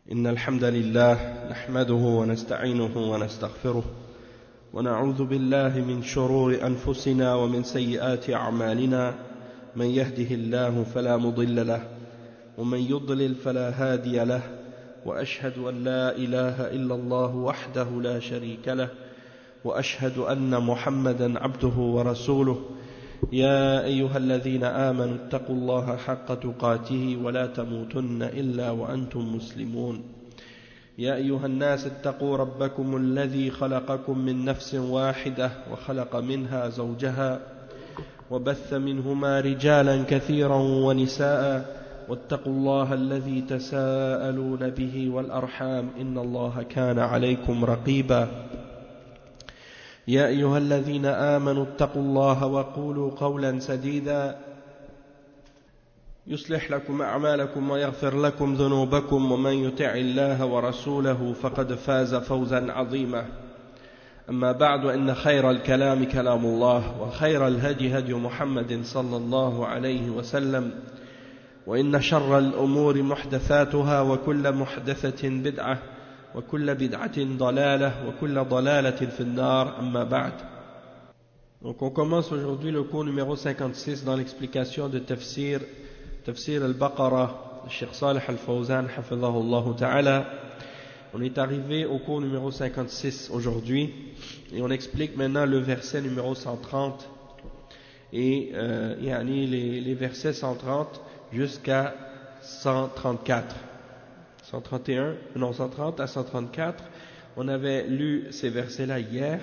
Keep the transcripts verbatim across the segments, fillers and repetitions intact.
إن الحمد لله نحمده ونستعينه ونستغفره ونعوذ بالله من شرور أنفسنا ومن سيئات أعمالنا من يهده الله فلا مضل له ومن يضلل فلا هادي له وأشهد أن لا إله إلا الله وحده لا شريك له وأشهد أن محمدا عبده ورسوله يا أيها الذين آمنوا اتقوا الله حق تقاته ولا تموتن إلا وأنتم مسلمون يا أيها الناس اتقوا ربكم الذي خلقكم من نفس واحدة وخلق منها زوجها وبث منهما رجالا كثيرا ونساء واتقوا الله الذي تساءلون به والأرحام إن الله كان عليكم رقيبا يا أيها الذين آمنوا اتقوا الله وقولوا قولا سديدا يصلح لكم أعمالكم ويغفر لكم ذنوبكم ومن يطع الله ورسوله فقد فاز فوزا عظيما أما بعد إن خير الكلام كلام الله وخير الهدي هدي محمد صلى الله عليه وسلم وإن شر الأمور محدثاتها وكل محدثة بدعة وكل بدعة ضلالة وكل ضلالة في النار أما بعد. Donc on commence aujourd'hui le cours numéro cinquante-six dans l'explication de Tafsir Tafsir al-Baqarah de Cheikh Salih al-Fawzan hafidhahullah ta'ala. On est arrivé au cours numéro cinquante-six aujourd'hui et on explique maintenant le verset numéro cent trente et euh, yani les, les versets cent trente jusqu'à cent trente-quatre. cent trente et un, non cent trente à cent trente-quatre, on avait lu ces versets-là hier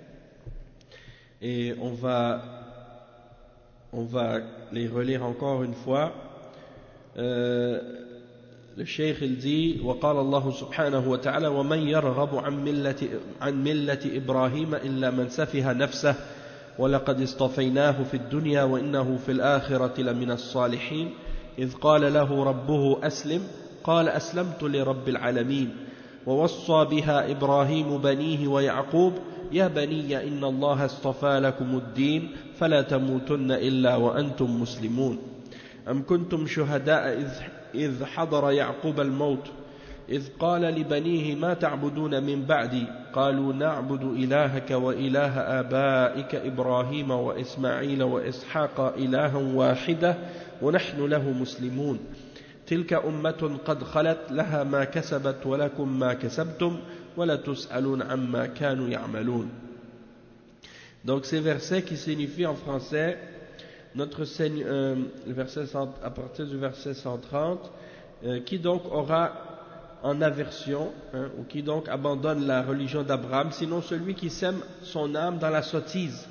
et on va on va les relire encore une fois. Euh, le cheikh il dit وقال الله سبحانه وتعالى ومن يرغب عن ملة عن ملة إبراهيم إلا من سفه نفسه ولقد اصطفيناه في الدنيا وإنه في الآخرة لمن الصالحين إذ قال له ربه أسلم قال أسلمت لرب العالمين ووصى بها إبراهيم بنيه ويعقوب يا بني إن الله اصطفى لكم الدين فلا تموتن إلا وأنتم مسلمون أم كنتم شهداء إذ, إذ حضر يعقوب الموت إذ قال لبنيه ما تعبدون من بعدي قالوا نعبد إلهك وإله آبائك إبراهيم وإسماعيل وإسحاق إلها واحدة ونحن له مسلمون تلك أمة قد خلت لها ما كسبت ولكم ما كسبتم ولا تسألون عما كانوا يعملون. Donc ces versets qui signifient en français notre Seigneur, euh, le verset cent, à partir du verset cent trente, euh, qui donc aura en aversion, hein, ou qui donc abandonne la religion d'Abraham, sinon celui qui sème son âme dans la sottise.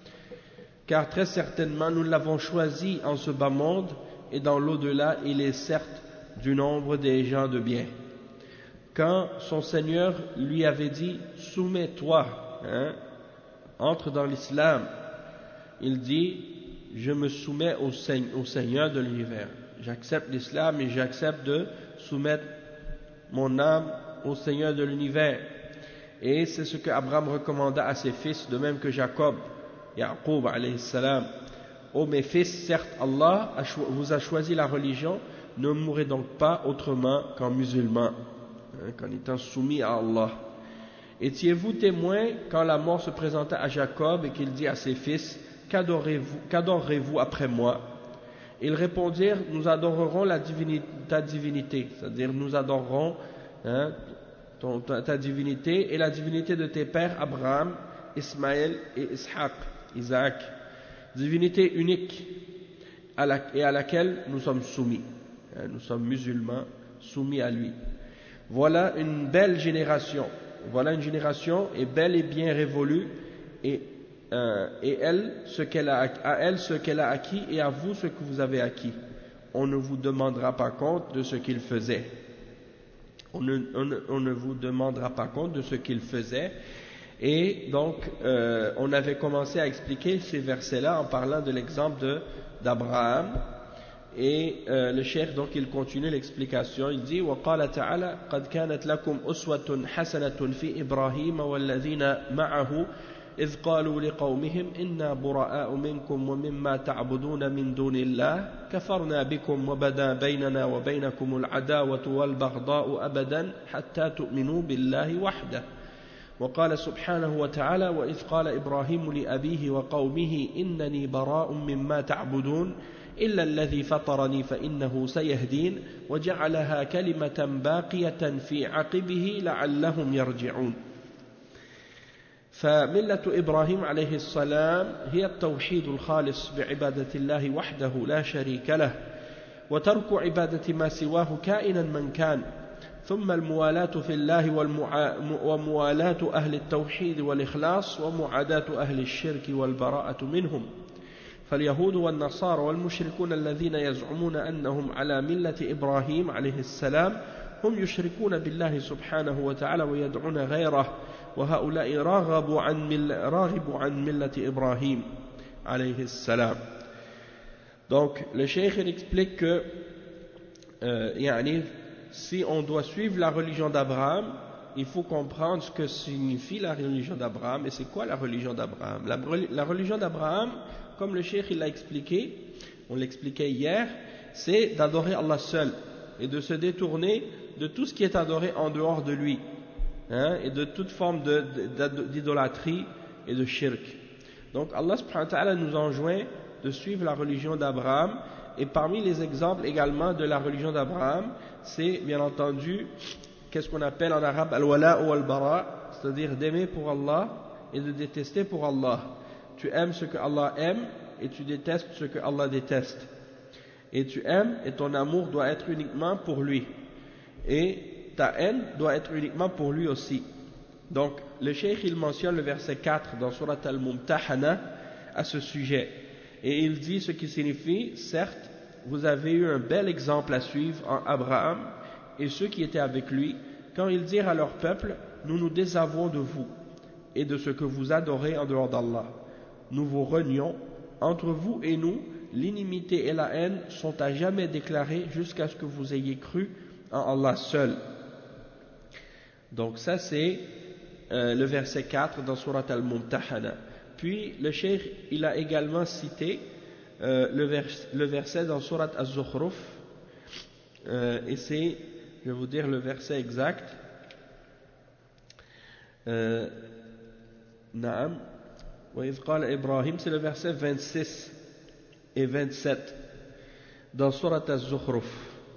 Car très certainement nous l'avons choisi en ce bas monde, et dans l'au-delà, il est certes du nombre des gens de bien. Quand son Seigneur lui avait dit « Soumets-toi, hein, entre dans l'islam », il dit « Je me soumets au, au Seigneur de l'univers. J'accepte l'islam et j'accepte de soumettre mon âme au Seigneur de l'univers. » Et c'est ce que Abraham recommanda à ses fils, de même que Jacob, Yaqub alayhi salam. Ô mes fils, certes Allah vous a choisi la religion, ne mourrez donc pas autrement qu'en musulmans, hein, qu'en étant soumis à Allah. Étiez-vous témoins quand la mort se présenta à Jacob et qu'il dit à ses fils, qu'adorez-vous, qu'adorerez-vous après moi? Ils répondirent, nous adorerons la divinité, ta divinité, c'est-à-dire nous adorerons hein, ton, ta, ta divinité et la divinité de tes pères Abraham, Ismaël et Ishaq, Isaac. Divinité unique à la, et à laquelle nous sommes soumis. Nous sommes musulmans soumis à lui. Voilà une belle génération. Voilà une génération est belle et bien révolue et, euh, et elle, ce qu'elle a, à elle ce qu'elle a acquis et à vous ce que vous avez acquis. On ne vous demandera pas compte de ce qu'il faisait. On ne, on ne, on ne vous demandera pas compte de ce qu'il faisait. Et donc, euh, on avait commencé à expliquer ces versets-là en parlant de l'exemple de, d'Abraham. Et euh, le cheikh, donc, il continue l'explication. Il dit وَقَالَ تَعَالَى قَدْ كَانَتْ لَكُمْ أُسْوَةٌ حَسَنَةٌ فِي إِبْرَاهِيمَ وَالَّذِينَ مَعَهُ إذ قالوا لقومهم إنا براء منكم ومما تعبدون من دون الله كفرنا بكم وبدا بيننا وبينكم العداوة والبغضاء أبدا حتى تؤمنوا بالله وحده وقال سبحانه وتعالى وإذ قال إبراهيم لأبيه وقومه إنني براء مما تعبدون إلا الذي فطرني فإنه سيهدين وجعلها كلمة باقية في عقبه لعلهم يرجعون. فملة إبراهيم عليه السلام هي التوحيد الخالص بعبادة الله وحده لا شريك له وترك عبادة ما سواه كائنا من كان، ثم الموالاة في الله وموالاة أهل التوحيد والإخلاص ومعاداة أهل الشرك والبراءة منهم. فاليهود والنصارى والمشركون الذين يزعمون أنهم على ملة إبراهيم عليه السلام هم يشركون بالله سبحانه وتعالى ويدعون غيره، وهؤلاء راغبوا عن مل... راغبوا عن ملة إبراهيم عليه السلام. Donc le cheikh explique que euh, yani, si on doit suivre la religion d'Abraham, il faut comprendre ce que signifie la religion d'Abraham. Et c'est quoi la religion d'Abraham? La, la religion d'Abraham, comme le cheikh l'a expliqué, on l'expliquait hier, c'est d'adorer Allah seul et de se détourner de tout ce qui est adoré en dehors de lui, hein, et de toute forme d'idolâtrie et de shirk. Donc Allah subhanahu wa ta'ala nous enjoint de suivre la religion d'Abraham, et parmi les exemples également de la religion d'Abraham, c'est bien entendu qu'est-ce qu'on appelle en arabe al-wala ou al-bara, c'est-à-dire d'aimer pour Allah et de détester pour Allah. Tu aimes ce que Allah aime et tu détestes ce que Allah déteste. Et tu aimes et ton amour doit être uniquement pour lui. Et ta haine doit être uniquement pour lui aussi. Donc le cheikh il mentionne le verset quatre dans Surat Al-Mumtahana à ce sujet. Et il dit ce qui signifie, certes, vous avez eu un bel exemple à suivre en Abraham et ceux qui étaient avec lui, quand ils dirent à leur peuple, nous nous désavouons de vous et de ce que vous adorez en dehors d'Allah. Nous vous renions, entre vous et nous, l'inimité et la haine sont à jamais déclarées jusqu'à ce que vous ayez cru en Allah seul. Donc ça c'est euh, le verset quatre dans Surat Al-Mumtahana. Puis le cheikh il a également cité euh, le, vers, le verset dans Surat Az-Zukhruf, euh, et c'est, je vais vous dire le verset exact. Euh, Naam, wa idh qala Ibrahim, c'est le verset vingt-six et vingt-sept dans Surat Az-Zukhruf.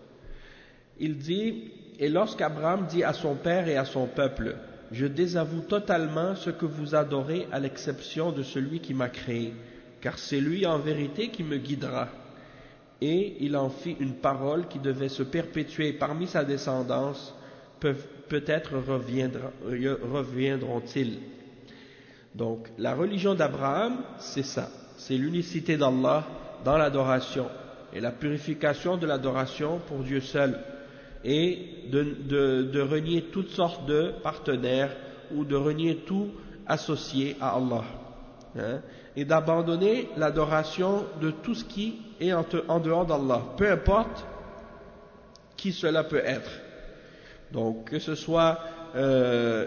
Il dit, et lorsqu'Abraham dit à son père et à son peuple, je désavoue totalement ce que vous adorez à l'exception de celui qui m'a créé, car c'est lui en vérité qui me guidera. Et il en fit une parole qui devait se perpétuer parmi sa descendance, peut-être reviendront-ils. Donc la religion d'Abraham, c'est ça, c'est l'unicité d'Allah dans l'adoration et la purification de l'adoration pour Dieu seul, et de, de, de renier toutes sortes de partenaires ou de renier tout associé à Allah, hein, et d'abandonner l'adoration de tout ce qui est en, en dehors d'Allah, peu importe qui cela peut être. Donc que ce soit euh,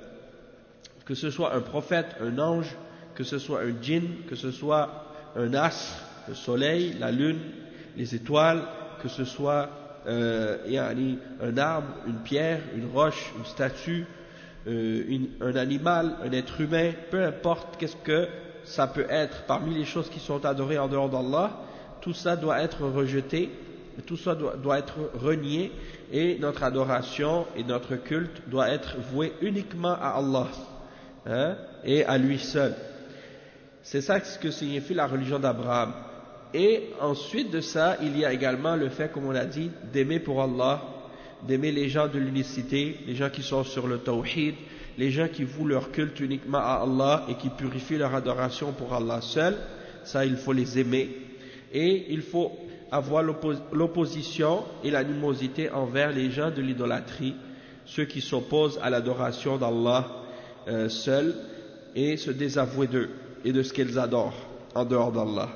que ce soit un prophète, un ange, que ce soit un djinn, que ce soit un astre, le soleil, la lune, les étoiles, que ce soit Euh, yani, un arbre, une pierre, une roche, une statue, euh, une, un animal, un être humain, peu importe qu'est-ce que ça peut être parmi les choses qui sont adorées en dehors d'Allah, tout ça doit être rejeté, tout ça doit, doit être renié, et notre adoration et notre culte doit être voué uniquement à Allah, hein, et à lui seul. C'est ça ce que signifie la religion d'Abraham. Et ensuite de ça, il y a également le fait, comme on l'a dit, d'aimer pour Allah, d'aimer les gens de l'unicité, les gens qui sont sur le tawhid, les gens qui vouent leur culte uniquement à Allah et qui purifient leur adoration pour Allah seul. Ça, il faut les aimer. Et il faut avoir l'opposition et l'animosité envers les gens de l'idolâtrie, ceux qui s'opposent à l'adoration d'Allah euh, seul, et se désavouer d'eux et de ce qu'ils adorent en dehors d'Allah.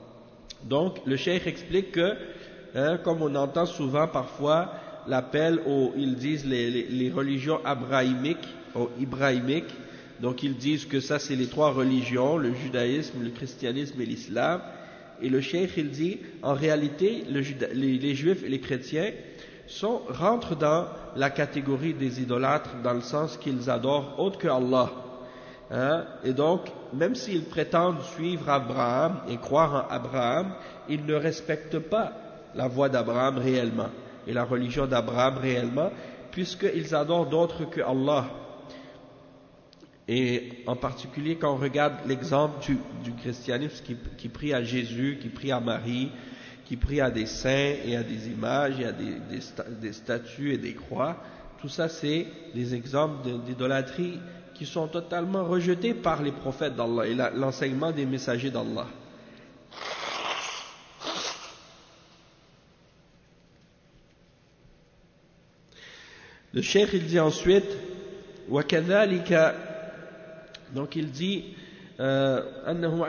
Donc le cheikh explique que, hein, comme on entend souvent parfois l'appel aux, ils disent les, les, les religions abrahamiques, aux ibrahimiques, Donc ils disent que ça c'est les trois religions, le judaïsme, le christianisme et l'islam. Et le cheikh il dit, en réalité, le juda, les, les juifs et les chrétiens sont, rentrent dans la catégorie des idolâtres, dans le sens qu'ils adorent autre que Allah. Hein? Et donc, même s'ils prétendent suivre Abraham et croire en Abraham, ils ne respectent pas la voie d'Abraham réellement, et la religion d'Abraham réellement, puisqu'ils adorent d'autres que Allah. Et en particulier quand on regarde l'exemple du, du christianisme qui, qui prie à Jésus, qui prie à Marie, qui prie à des saints et à des images et à des, des, des statues et des croix, tout ça c'est des exemples d'idolâtrie qui sont totalement rejetés par les prophètes d'Allah et l'enseignement des messagers d'Allah. Le cheikh il dit ensuite وَكَذَلِكَ, donc il dit donc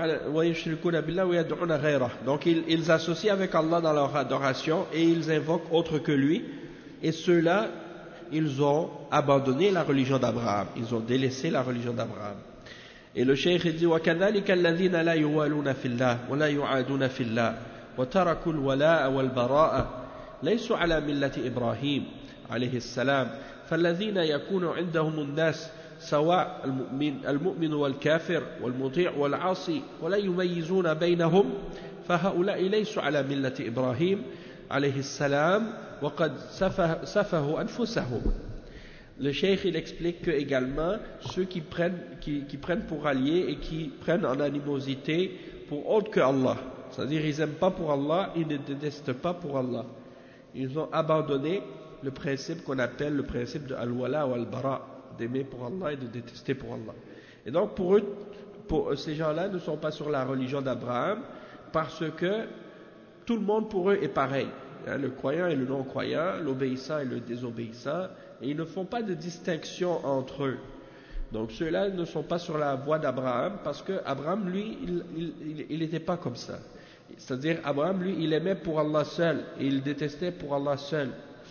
ils, ils associent avec Allah dans leur adoration et ils invoquent autre que lui, et ceux-là ils ont abandonné la religion d'Abraham, ils ont délaissé la religion d'Abraham. Et le cheikh il dit وَكَذَلِكَ الَّذِينَ لَا يُوَالُونَ فِي اللَّهِ وَلَا يُعَادُونَ فِي اللَّهِ وَتَرَكُوا الْوَلَاءَ وَالْبَرَاءَ لَيْسُوا عَلَى مِلَّةِ إِبْرَاهِيمَ عليه السلام فالذين يكون عندهم الناس سواء المؤمن, المؤمن والكافر والمطيع والعاصي ولا يميزون بينهم فهؤلاء ليسوا على ملة إبراهيم عليه السلام وقد سفه, سفهوا أنفسهم. Le cheikh il explique que également ceux qui prennent, qui, qui prennent pour alliés et qui prennent en animosité pour autre que Allah, c'est-à-dire ils n'aiment pas pour Allah, ils ne détestent pas pour Allah, ils ont abandonné le principe qu'on appelle le principe de al-wala ou al-bara, d'aimer pour Allah et de détester pour Allah. Et donc pour eux, pour, ces gens-là ne sont pas sur la religion d'Abraham parce que tout le monde pour eux est pareil, hein, le croyant et le non-croyant, l'obéissant et le désobéissant, et ils ne font pas de distinction entre eux. Donc ceux-là ne sont pas sur la voie d'Abraham parce que Abraham lui il n'était pas comme ça, c'est-à-dire Abraham lui il aimait pour Allah seul et il détestait pour Allah seul.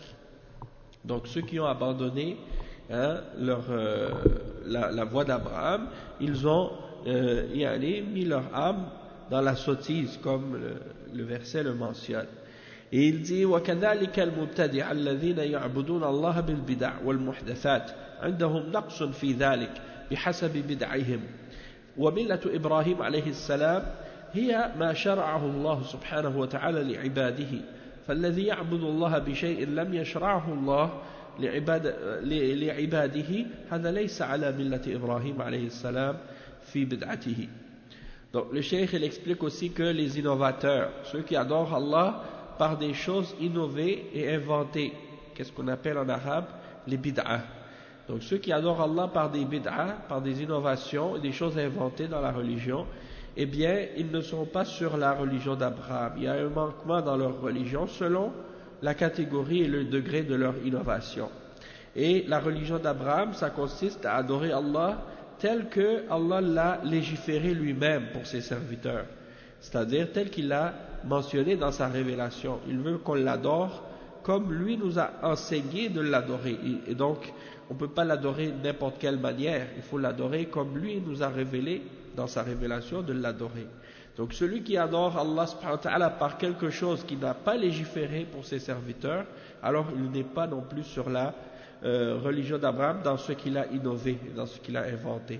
Donc ceux qui ont abandonné hein, leur, euh, la, la voie d'Abraham, ils ont euh, y allé, mis leur âme dans la sottise, comme le, le verset le mentionne. Et il dit وَكَذَلِكَ الْمُبْتَدِعَ الَّذِينَ يَعْبُدُونَ اللَّهَ بِالْبِدَعِ وَالْمُحْدَثَاتِ عندهم نقص في ذلك بحسب بدعهم وملة إبراهيم عليه السلام هي ما شرعه الله سبحانه وتعالى لعباده فالذي يعبد الله بشيء لم يشرعه الله لعباد لعباده هذا ليس على ملة إبراهيم عليه السلام في بدعته. Donc le cheikh il explique aussi que les innovateurs, ceux qui adorent Allah par des choses innovées et inventées, qu'est-ce qu'on appelle en arabe les bid'ah. Donc ceux qui adorent Allah par des bid'ah, par des innovations et des choses inventées dans la religion, eh bien, ils ne sont pas sur la religion d'Abraham. Il y a un manquement dans leur religion selon la catégorie et le degré de leur innovation. Et la religion d'Abraham, ça consiste à adorer Allah tel que Allah l'a légiféré lui-même pour ses serviteurs. C'est-à-dire tel qu'il l'a mentionné dans sa révélation. Il veut qu'on l'adore comme lui nous a enseigné de l'adorer. Et donc, on ne peut pas l'adorer de n'importe quelle manière. Il faut l'adorer comme lui nous a révélé dans sa révélation de l'adorer. Donc celui qui adore Allah subhanahu wa ta'ala par quelque chose qui n'a pas légiféré pour ses serviteurs, alors il n'est pas non plus sur la euh, religion d'Abraham dans ce qu'il a innové, dans ce qu'il a inventé.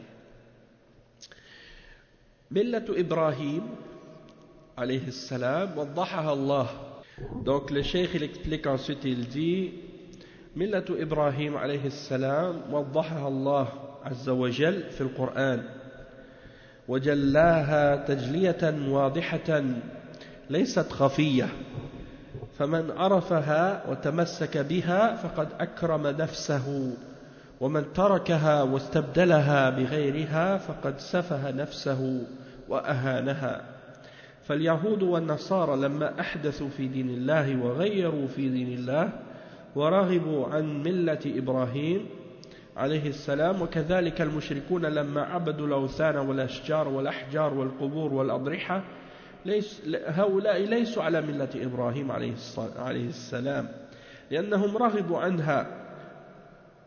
Millatu Ibrahim alayhi salam waddahaha Allah. Donc le cheikh il explique ensuite, il dit Millatu Ibrahim alayhi salam waddahaha Allah azza wa jal fi al-Qur'an وجلاها تجلية واضحة ليست خفية فمن عرفها وتمسك بها فقد أكرم نفسه ومن تركها واستبدلها بغيرها فقد سفه نفسه وأهانها فاليهود والنصارى لما أحدثوا في دين الله وغيروا في دين الله ورغبوا عن ملة إبراهيم عليه السلام وكذلك المشركون لما عبدوا الأوثان والأشجار والأحجار والقبور والأضرحة ليس هؤلاء ليسوا على ملة إبراهيم عليه السلام لأنهم رغبوا عنها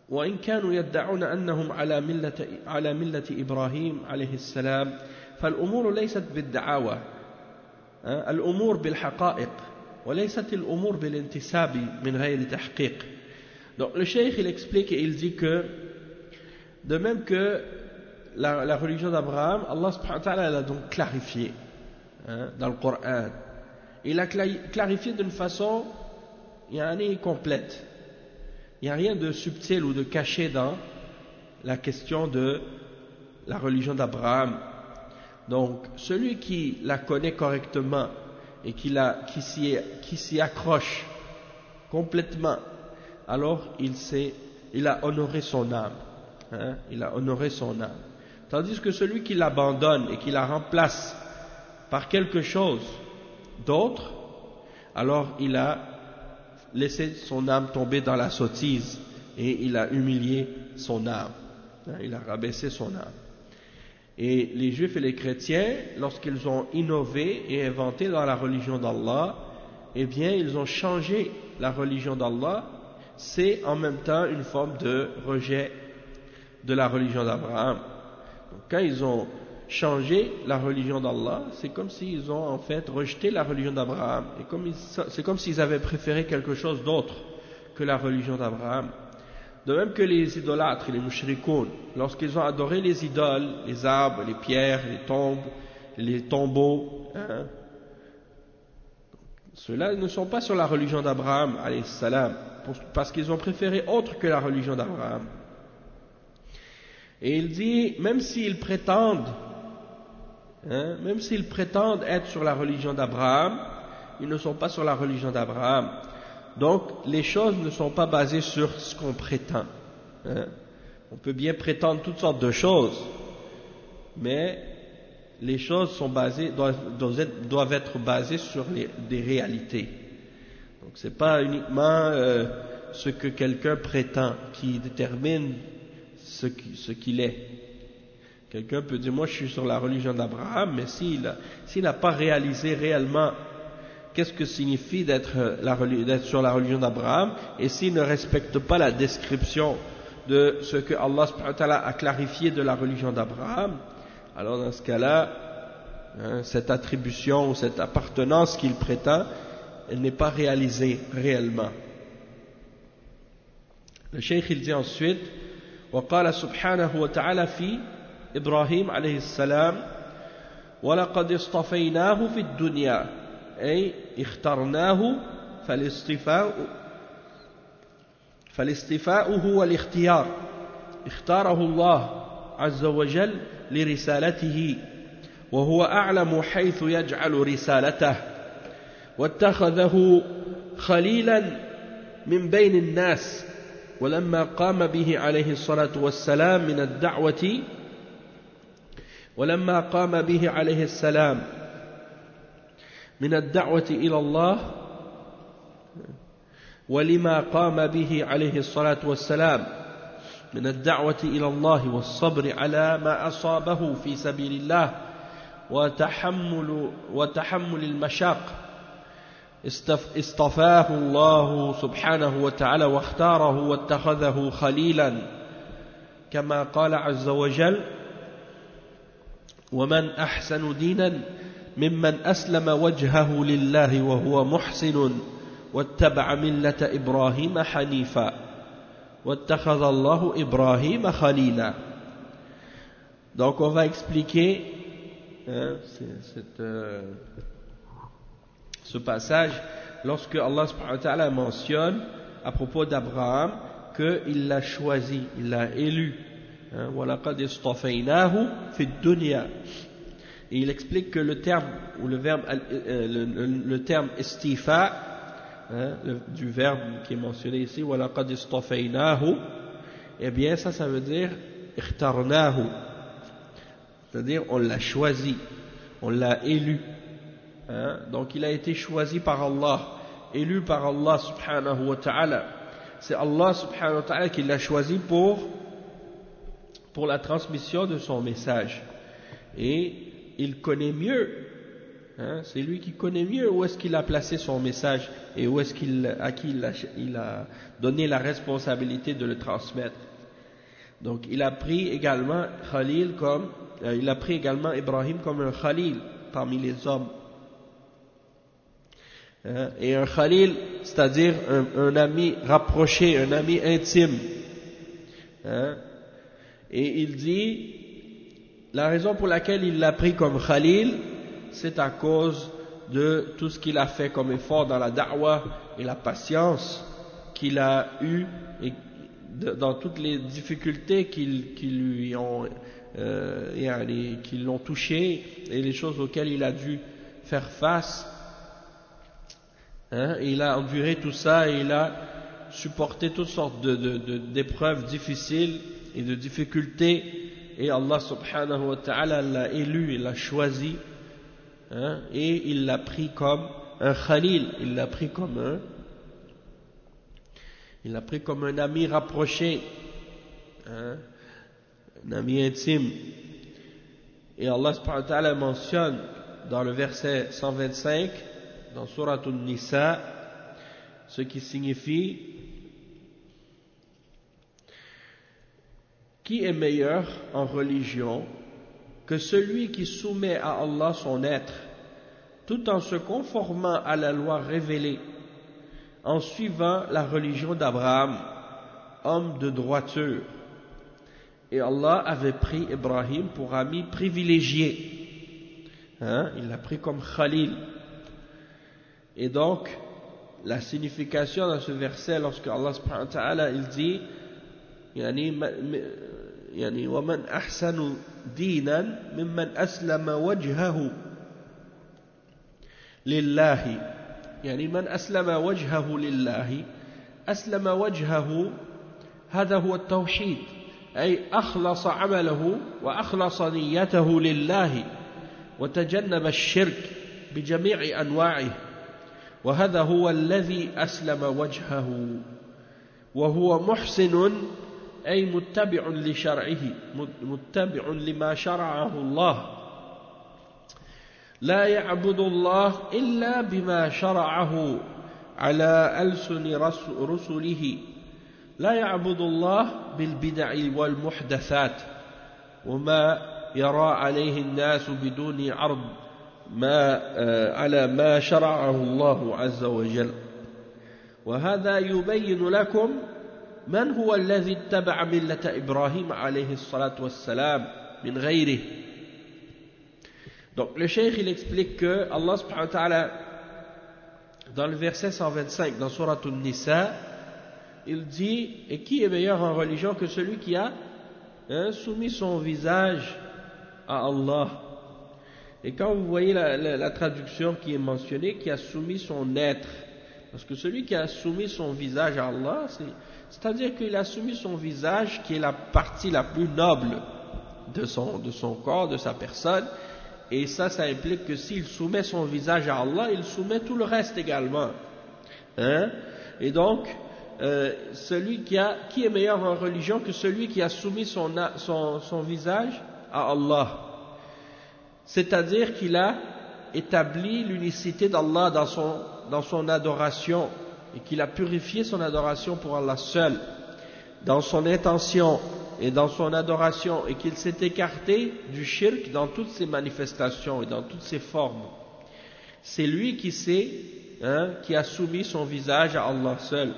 وإن كانوا يدعون أنهم على ملة على ملة إبراهيم عليه السلام فالأمور ليست بالدعاوى الأمور بالحقائق وليست الأمور بالانتساب من غير تحقيق. Donc le cheikh il explique et il dit que de même que la, la religion d'Abraham, Allah subhanahu wa ta'ala l'a donc clarifié hein, dans le Coran. Il a clarifié d'une façon yani, complète. Il n'y a rien de subtil ou de caché dans la question de la religion d'Abraham. Donc celui qui la connaît correctement et qui, la, qui, s'y, qui s'y accroche complètement, alors il, s'est, il a honoré son âme. Hein, il a honoré son âme. Tandis que celui qui l'abandonne et qui la remplace par quelque chose d'autre, alors il a laissé son âme tomber dans la sottise et il a humilié son âme. Hein, il a rabaissé son âme. Et les juifs et les chrétiens, lorsqu'ils ont innové et inventé dans la religion d'Allah, eh bien ils ont changé la religion d'Allah. C'est en même temps une forme de rejet de la religion d'Abraham. Donc, quand ils ont changé la religion d'Allah, c'est comme s'ils ont en fait rejeté la religion d'Abraham. Et comme ils, c'est comme s'ils avaient préféré quelque chose d'autre que la religion d'Abraham. De même que les idolâtres et les mushrikoun, lorsqu'ils ont adoré les idoles, les arbres, les pierres, les tombes, les tombeaux, hein, ceux-là ne sont pas sur la religion d'Abraham, alayhi salam, parce qu'ils ont préféré autre que la religion d'Abraham. Et il dit, même s'ils prétendent, hein, même s'ils prétendent être sur la religion d'Abraham, ils ne sont pas sur la religion d'Abraham. Donc, les choses ne sont pas basées sur ce qu'on prétend. Hein. On peut bien prétendre toutes sortes de choses, mais les choses sont basées, doivent, doivent, être, doivent être basées sur les, des réalités. Donc, c'est pas uniquement euh, ce que quelqu'un prétend qui détermine ce, qui, ce qu'il est. Quelqu'un peut dire, moi je suis sur la religion d'Abraham, mais s'il s'il n'a pas réalisé réellement qu'est-ce que signifie d'être, la, d'être sur la religion d'Abraham, et s'il ne respecte pas la description de ce que Allah subhanahu wa ta'ala a clarifié de la religion d'Abraham, alors dans ce cas-là, hein, cette attribution ou cette appartenance qu'il prétend, elle n'est pas réalisée réellement. Le cheikh il dit ensuite, وقال سبحانه وتعالى في إبراهيم عليه السلام ولقد اصطفيناه في الدنيا أي اخترناه فالاصطفاء فالاصطفاء هو الاختيار اختاره الله عز وجل لرسالته وهو أعلم حيث يجعل رسالته واتخذه خليلا من بين الناس ولما قام به عليه الصلاة والسلام من الدعوة ولما قام به عليه السلام من الدعوة إلى الله ولما قام به عليه الصلاة والسلام من الدعوة إلى الله والصبر على ما أصابه في سبيل الله وتحمل وتحمل المشاق اصطفاه الله سبحانه وتعالى واختاره واتخذه خليلا كما قال عز وجل ومن أحسن دينا ممن أسلم وجهه لله وهو محسن واتبع ملة إبراهيم حنيفا واتخذ الله إبراهيم خليلا. Donc on va expliquer hein, cette, euh, ce passage lorsque Allah subhanahu wa ta'ala mentionne à propos d'Abraham qu'il l'a choisi, il l'a élu. وَلَقَدْ اصْطَفَيْنَاهُ فِي الدُّنْيَا. Et il explique que le terme ou le verbe euh, le, le, le terme istifa hein, le, du verbe qui est mentionné ici وَلَقَدْ اصْطَفَيْنَاهُ, eh bien ça ça veut dire اخترناه, c'est-à-dire on l'a choisi, on l'a élu. Hein? Donc il a été choisi par Allah, élu par Allah subhanahu wa ta'ala. C'est Allah subhanahu wa ta'ala qui l'a choisi pour pour la transmission de son message. Et il connaît mieux Hein, c'est lui qui connaît mieux où est-ce qu'il a placé son message et où est-ce qu'il, à qui il a, il a donné la responsabilité de le transmettre. Donc il a pris également Khalil comme, euh, il a pris également Ibrahim comme un Khalil parmi les hommes. Hein, et un Khalil, c'est-à-dire un, un ami rapproché, un ami intime. Hein, et il dit, la raison pour laquelle il l'a pris comme Khalil, c'est à cause de tout ce qu'il a fait comme effort dans la da'wah et la patience qu'il a eu et de, dans toutes les difficultés qui, qui lui ont euh, les, qui l'ont touché et les choses auxquelles il a dû faire face. Hein, et il a enduré tout ça et il a supporté toutes sortes de, de, de, d'épreuves difficiles et de difficultés, et Allah subhanahu wa ta'ala l'a élu, il l'a choisi. Hein, et il l'a pris comme un Khalil, il l'a pris comme un, il l'a pris comme un ami rapproché, hein, un ami intime. Et Allah subhanahu wa ta'ala mentionne dans le verset cent vingt-cinq, dans Surat An-Nisa, ce qui signifie: qui est meilleur en religion que celui qui soumet à Allah son être, tout en se conformant à la loi révélée, en suivant la religion d'Abraham, homme de droiture. Et Allah avait pris Ibrahim pour ami privilégié. Hein, il l'a pris comme Khalil. Et donc, la signification dans ce verset, lorsque Allah subhanahu wa ta'ala, il dit, yani, يعني ومن أحسن دينا ممن أسلم وجهه لله، يعني من أسلم وجهه لله، أسلم وجهه، هذا هو التوحيد، أي أخلص عمله وأخلص نيته لله وتجنب الشرك بجميع أنواعه، وهذا هو الذي أسلم وجهه، وهو محسن أي متبع لشرعه، متبع لما شرعه الله، لا يعبد الله إلا بما شرعه على ألسن رسله، لا يعبد الله بالبدع والمحدثات وما يرى عليه الناس بدون عرض ما على ما شرعه الله عز وجل. وهذا يبين لكم من هو الذي اتبع ملة إبراهيم عليه الصلاة والسلام من غيره. Donc le cheikh il explique que Allah subhanahu wa ta'ala, dans le verset cent vingt-cinq dans Surat An-Nisa, il dit: et qui est meilleur en religion que celui qui a hein, soumis son visage à Allah. Et quand vous voyez la, la, la traduction qui est mentionnée, qui a soumis son être, parce que celui qui a soumis son visage à Allah, c'est C'est-à-dire qu'il a soumis son visage, qui est la partie la plus noble de son, de son corps, de sa personne, et ça, ça implique que s'il soumet son visage à Allah, il soumet tout le reste également. Hein? Et donc, euh, celui qui a, qui est meilleur en religion que celui qui a soumis son, son, son visage à Allah? C'est-à-dire qu'il a établi l'unicité d'Allah dans son, dans son adoration, et qu'il a purifié son adoration pour Allah seul, dans son intention et dans son adoration, et qu'il s'est écarté du shirk dans toutes ses manifestations et dans toutes ses formes. C'est lui qui sait, hein, qui a soumis son visage à Allah seul.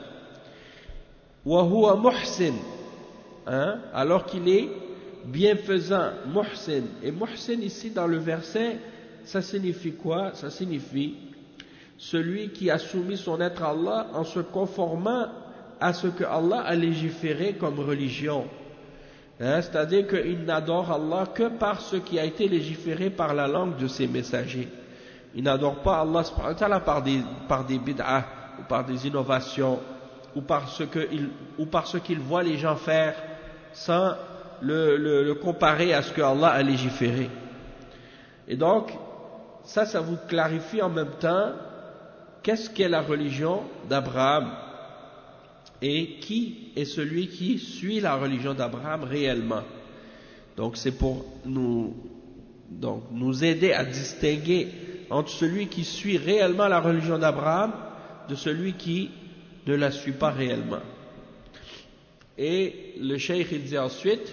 Wa huwa muhsin, hein, alors qu'il est bienfaisant, muhsin. Et muhsin ici dans le verset, ça signifie quoi? Ça signifie celui qui a soumis son être à Allah en se conformant à ce que Allah a légiféré comme religion. Hein, c'est-à-dire qu'il n'adore Allah que par ce qui a été légiféré par la langue de ses messagers. Il n'adore pas Allah subhanahu wa ta'ala par des, par des bid'ah, ou par des innovations, ou par ce qu'il, ou par ce qu'il voit les gens faire, sans le, le, le comparer à ce que Allah a légiféré. Et donc, ça, ça vous clarifie en même temps qu'est-ce qu'est la religion d'Abraham et qui est celui qui suit la religion d'Abraham réellement. Donc c'est pour nous donc nous aider à distinguer entre celui qui suit réellement la religion d'Abraham de celui qui ne la suit pas réellement. Et le cheikh il dit ensuite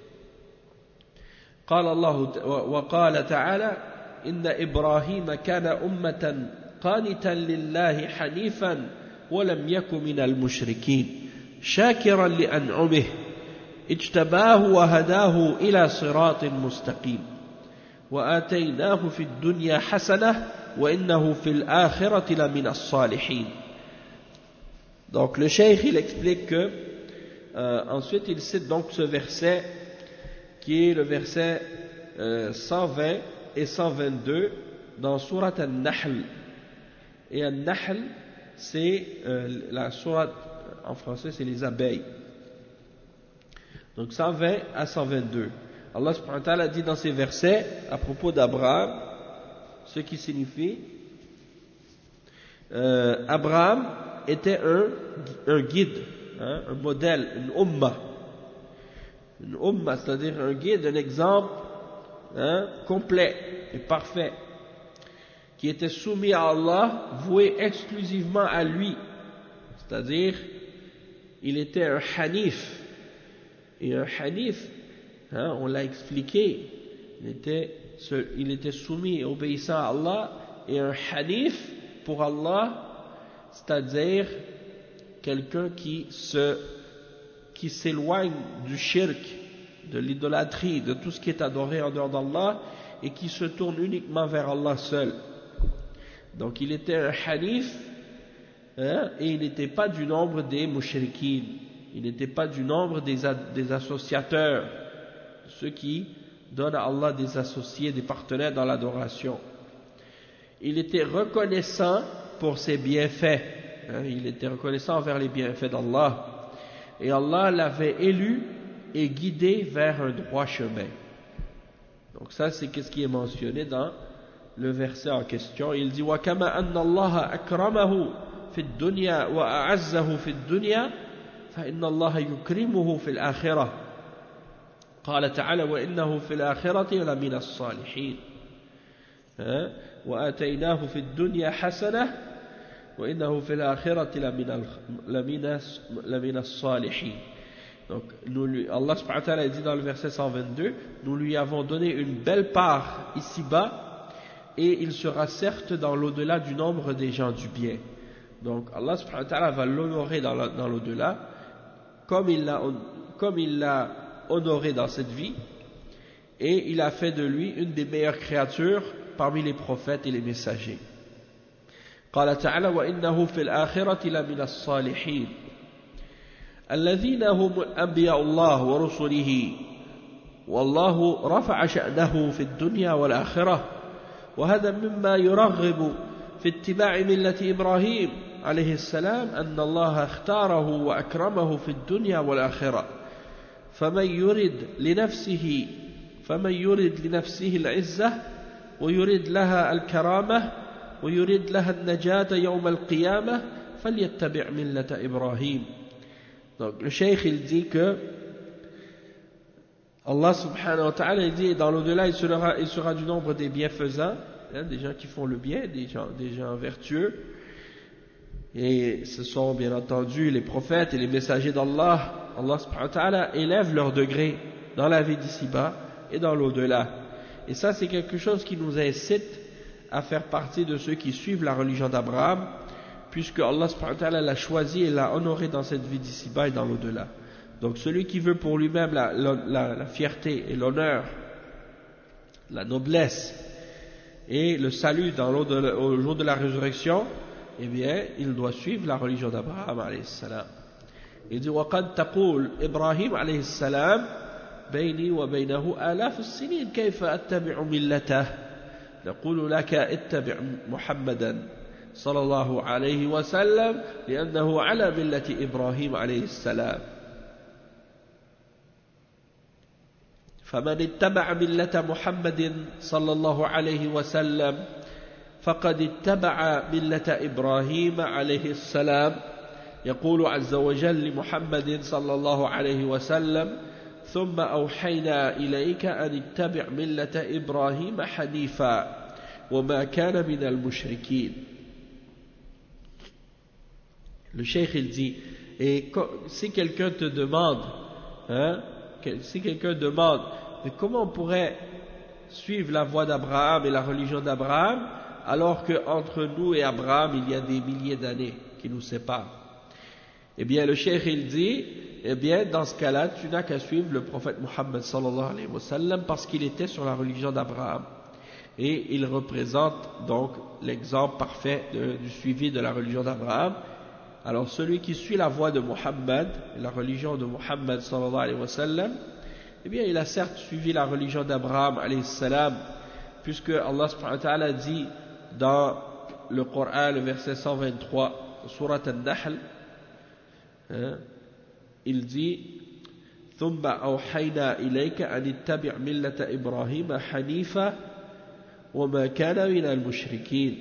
قال الله وقال تعالى إن إبراهيم كان أمة قانتا لله حنيفا ولم يك من المشركين شاكرا لأنعمه اجتباه وهداه إلى صراط مستقيم وآتيناه في الدنيا حسنة وإنه في الآخرة لمن الصالحين. Donc le cheikh il explique que euh, ensuite il cite donc ce verset qui est le verset euh, cent vingt et cent vingt-deux dans Surat An-Nahl. Et An-Nahl c'est euh, la sourate en français c'est les abeilles. Donc cent vingt à cent vingt-deux. Allah subhanahu wa ta'ala dit dans ces versets à propos d'Abraham, ce qui signifie euh, Abraham était un, un guide, hein, un modèle, une umma. Une umma, c'est-à-dire un guide, un exemple hein, complet et parfait, qui était soumis à Allah, voué exclusivement à lui. C'est-à-dire, il était un hanif. Et un hanif, hein, on l'a expliqué, il était, il était soumis et obéissant à Allah, et un hanif pour Allah, c'est-à-dire quelqu'un qui se, qui s'éloigne du shirk, de l'idolâtrie, de tout ce qui est adoré en dehors d'Allah, et qui se tourne uniquement vers Allah seul. Donc il était un hanif, hein, et il n'était pas du nombre des mushrikeen. Il n'était pas du nombre des, des associateurs, ceux qui donnent à Allah des associés, des partenaires dans l'adoration. Il était reconnaissant pour ses bienfaits, hein, il était reconnaissant envers les bienfaits d'Allah, et Allah l'avait élu et guidé vers un droit chemin. Donc ça c'est ce qui est mentionné dans le verset en question. Il dit وَكَمَا أَنَّ اللَّهَ أَكْرَمَهُ فِي الدُّنْيا وَأَعَزَّهُ فِي الدُّنْيا فإن الله يكرمه في الآخرة قال تعالى وإنه في الآخرة لمن الصالحين وآتيناه في الدنيا حسنة وإنه في الآخرة لمن لمن لمن الصالحين. Donc nous lui, Allah subhanahu wa ta'ala dit dans le verset cent vingt-deux, nous lui avons donné une belle part ici-bas et il sera certes dans l'au-delà du nombre des gens du bien. Donc Allah subhanahu wa ta'ala va l'honorer dans l'au-delà comme il l'a comme il l'a honoré dans cette vie, et il a fait de lui une des meilleures créatures parmi les prophètes et les messagers. قال تعالى وإنه في الآخرة لمن الصالحين الذين هم أنبياء الله ورسله والله رفع شأنه في الدنيا والآخرة وهذا مما يرغب في اتباع ملة إبراهيم عليه السلام أن الله اختاره وأكرمه في الدنيا والآخرة فمن يرد لنفسه فمن يرد لنفسه العزة ويرد لها الكرامة ويرد لها النجاة يوم القيامة فليتبع ملة إبراهيم. Donc le cheikh il dit que Allah subhanahu wa ta'ala il dit dans l'au-delà il sera, il sera du nombre des bienfaisants, hein, des gens qui font le bien, des gens, des gens vertueux. Et ce sont bien entendu les prophètes et les messagers d'Allah. Allah subhanahu wa ta'ala élève leur degré dans la vie d'ici-bas et dans l'au-delà. Et ça c'est quelque chose qui nous incite à faire partie de ceux qui suivent la religion d'Abraham, puisque Allah subhanahu wa ta'ala l'a choisi et l'a honoré dans cette vie d'ici-bas et dans l'au-delà. Donc celui qui veut pour lui-même la, la, la, la fierté et l'honneur, la noblesse et le salut dans au jour de la résurrection, eh bien, il doit suivre la religion d'Abraham alayhi salam. Il dit وَقَدْ تَقُولُ إِبْرَاهِيمُ عليه السلام بيني وبينه آلاف السنين كيف أتبع ملته نقول لك اتبع محمدا صلى الله عليه وسلم لأنه على ملة إبراهيم عليه السلام فمن اتبع ملة محمد صلى الله عليه وسلم فقد اتبع ملة إبراهيم عليه السلام يقول عز وجل لمحمد صلى الله عليه وسلم ثم أوحينا إليك أن اتبع ملة إبراهيم حنيفا وما كان من المشركين. Le cheikh il dit, et si quelqu'un te demande, hein, si quelqu'un demande, mais comment on pourrait suivre la voie d'Abraham et la religion d'Abraham, alors qu'entre nous et Abraham, il y a des milliers d'années qui nous séparent? Eh bien, le cheikh il dit, eh bien, dans ce cas-là, tu n'as qu'à suivre le prophète Mohammed sallallahu alayhi wa sallam parce qu'il était sur la religion d'Abraham. Et il représente donc l'exemple parfait de, du suivi de la religion d'Abraham. Alors, celui qui suit la voie de Mohammed, la religion de Mohammed sallallahu alayhi wa sallam, eh bien, il a certes suivi la religion d'Abraham alayhi salam, puisque Allah subhanahu wa ta'ala dit dans le Coran, le verset cent vingt-trois, surat An-Nahl, hein, il dit ثم أوحينا إليك أن اتبع ملة إبراهيم حنيفا وما كان من المشركين.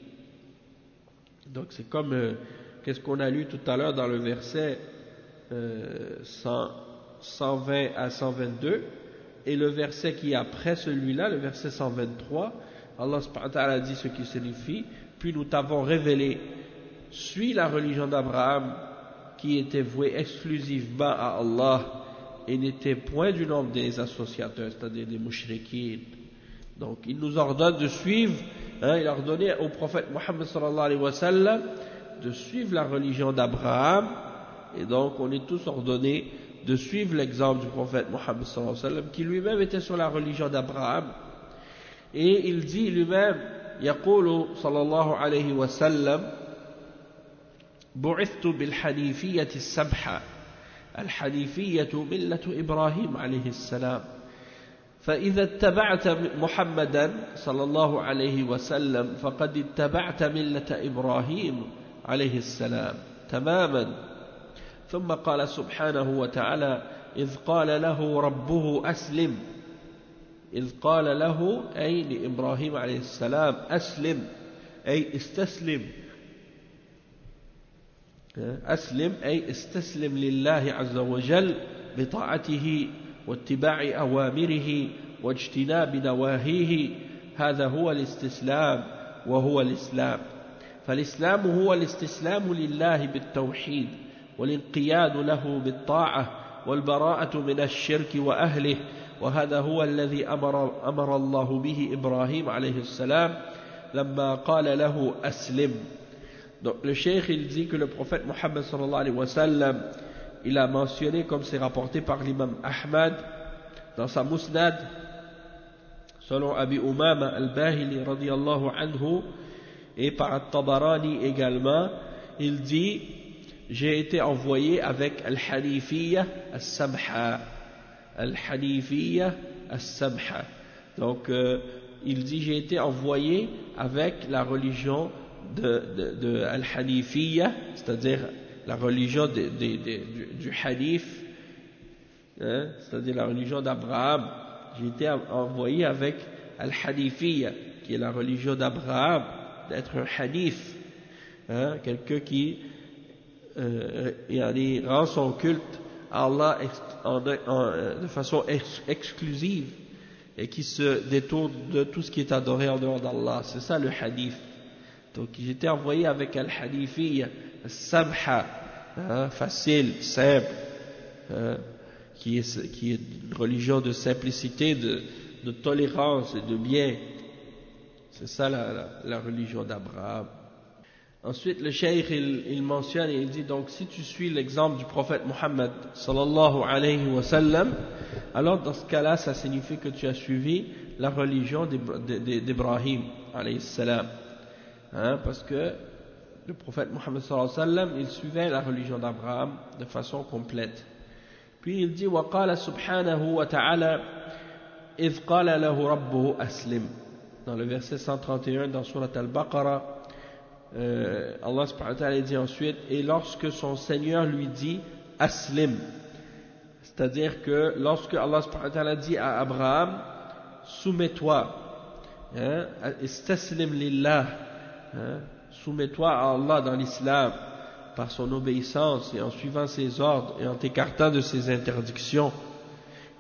Donc c'est comme euh, qu'est-ce qu'on a lu tout à l'heure dans le verset euh, cent vingt à cent vingt-deux, et le verset qui est après celui-là, le verset cent vingt-trois, Allah subhanahu wa ta'ala dit ce qui signifie, puis nous t'avons révélé, suis la religion d'Abraham qui était vouée exclusivement à Allah et n'était point du nombre des associateurs, c'est-à-dire des mushrikines. Donc il nous ordonne de suivre, hein, il a ordonné au prophète Mohammed sallallahu alayhi wa sallam de suivre la religion d'Abraham, et donc on est tous ordonnés de suivre l'exemple du prophète Mohammed sallallahu alayhi wa sallam qui lui-même était sur la religion d'Abraham. Et il dit lui-même, يقول صلى الله عليه وسلم بعثت بالحنيفية السمحة الحنيفية ملة إبراهيم عليه السلام فإذا اتبعت محمدا صلى الله عليه وسلم فقد اتبعت ملة إبراهيم عليه السلام تماما. ثم قال سبحانه وتعالى إذ قال له ربه أسلم إذ قال له أي لإبراهيم عليه السلام أسلم أي استسلم أسلم أي استسلم لله عز وجل بطاعته واتباع أوامره واجتناب نواهيه. هذا هو الاستسلام وهو الإسلام. فالإسلام هو الاستسلام لله بالتوحيد والانقياد له بالطاعة والبراءة من الشرك وأهله، وهذا هو الذي أمر, أمر الله به إبراهيم عليه السلام لما قال له أسلم. Donc le cheikh il dit que le prophète Mohammed sallallahu alayhi wa sallam, il a mentionné, comme c'est rapporté par l'imam Ahmad dans sa Musnad, selon Abi Umama al-Bahili radiyallahu anhu, et par At-Tabarani également, il dit j'ai été envoyé avec Al-Hanifiyya As-Samha. Al-Hanifiyya As-Samha. Donc euh, il dit j'ai été envoyé avec la religion de, de, de Al-Hanifiyya, c'est-à-dire la religion de, de, de, du, du Hanif, hein, c'est-à-dire la religion d'Abraham. J'ai été envoyé avec Al-Hanifiyya, qui est la religion d'Abraham, d'être un Hanif, hein, quelqu'un qui euh, rend son culte à Allah en, en, de façon ex, exclusive et qui se détourne de tout ce qui est adoré en dehors d'Allah. C'est ça le Hanif. Donc j'étais envoyé avec Al-Hanifiyya As-Samha, hein, facile, simple, hein, qui est, qui est une religion de simplicité, de, de tolérance et de bien. C'est ça la, la, la religion d'Abraham. Ensuite le cheikh il, il mentionne et il dit donc si tu suis l'exemple du prophète Mohammed sallallahu alayhi wa sallam, alors dans ce cas-là ça signifie que tu as suivi la religion d'Ibrahim alayhi salam. Hein, parce que le prophète Mohammed sallallahu alayhi wa sallam il suivait la religion d'Abraham de façon complète. Puis il dit وقال سبحانه وتعالى إذ قال له ربه أسلم. Dans le verset cent trente et un dans Surat Al-Baqarah, euh, Allah subhanahu wa ta'ala dit ensuite et lorsque son Seigneur lui dit Aslim, c'est-à-dire que lorsque Allah subhanahu wa ta'ala dit à Abraham soumets-toi, hein, istaslim lillah, hein, soumets-toi à Allah dans l'islam par son obéissance et en suivant ses ordres et en t'écartant de ses interdictions.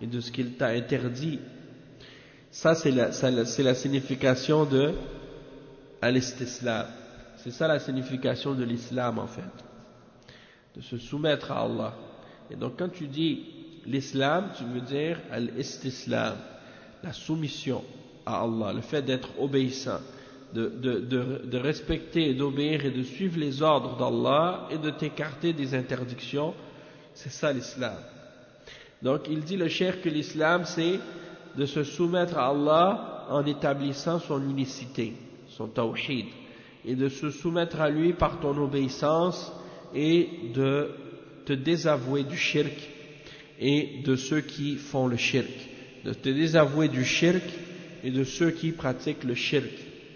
et de ce qu'il t'a interdit. Ça, c'est la, c'est la signification de al-istislam. C'est ça la signification de l'islam, en fait. De se soumettre à Allah. Et donc, quand tu dis l'islam, tu veux dire al-istislam, la soumission à Allah, le fait d'être obéissant, de, de, de, de respecter et d'obéir et de suivre les ordres d'Allah et de t'écarter des interdictions. C'est ça l'islam. Donc, il dit le cheikh que l'islam, c'est de se soumettre à Allah en établissant son unicité, son tawhid, et de se soumettre à lui par ton obéissance et de te désavouer du shirk et de ceux qui font le shirk, de te désavouer du shirk et de ceux qui pratiquent le shirk.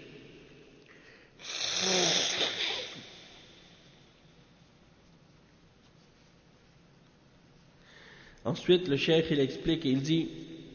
Ensuite, le cheikh il explique et il dit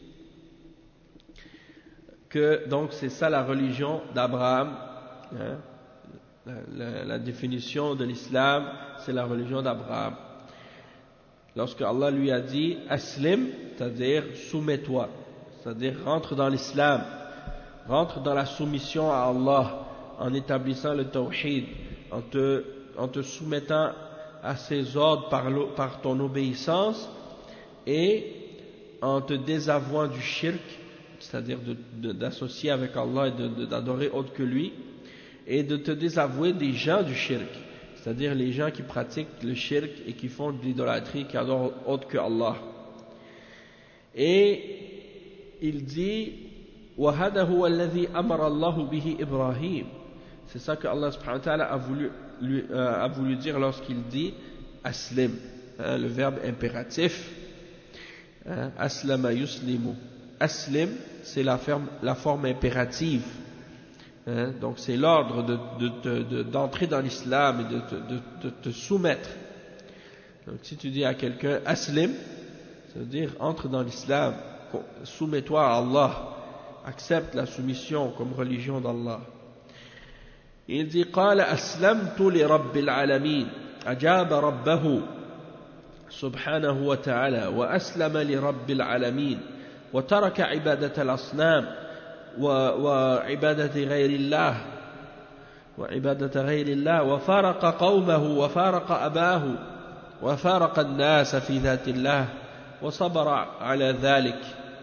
que donc c'est ça la religion d'Abraham, hein, la, la, la définition de l'islam, c'est la religion d'Abraham. Lorsque Allah lui a dit aslim, c'est-à-dire soumets-toi, c'est-à-dire rentre dans l'islam, rentre dans la soumission à Allah en établissant le tawhid, en te, en te soumettant à ses ordres par, par ton obéissance et en te désavouant du shirk, c'est-à-dire d'associer avec Allah et d'adorer autre que lui, et de te désavouer des gens du shirk, c'est-à-dire les gens qui pratiquent le shirk et qui font de l'idolâtrie, qui adorent autre que Allah. Et il dit وَهَذَا هُوَ الَّذِي أَمَرَ اللَّهُ بِهِ إِبْرَاهِيمَ. C'est ça que Allah subhanahu wa ta'ala a voulu, lui, euh, a voulu dire lorsqu'il dit aslim, hein, le verbe impératif, hein, aslama yuslimu. Aslim, c'est la, la forme impérative. Hein, donc c'est l'ordre de, de, de, d'entrer dans l'islam et de, de, de, de te soumettre. Donc si tu dis à quelqu'un aslim, ça veut dire entre dans l'islam, soumets-toi à Allah, accepte la soumission comme religion d'Allah. Il dit قال أسلمت لرب العالمين أجاب ربه سبحانه وتعالى وأسلم لرب العالمين وترك عبادة الأصنام وعبادة غير الله وعبادة غير الله وفارق قومه وفارق أباه وفارق الناس في ذات الله وصبر على ذلك.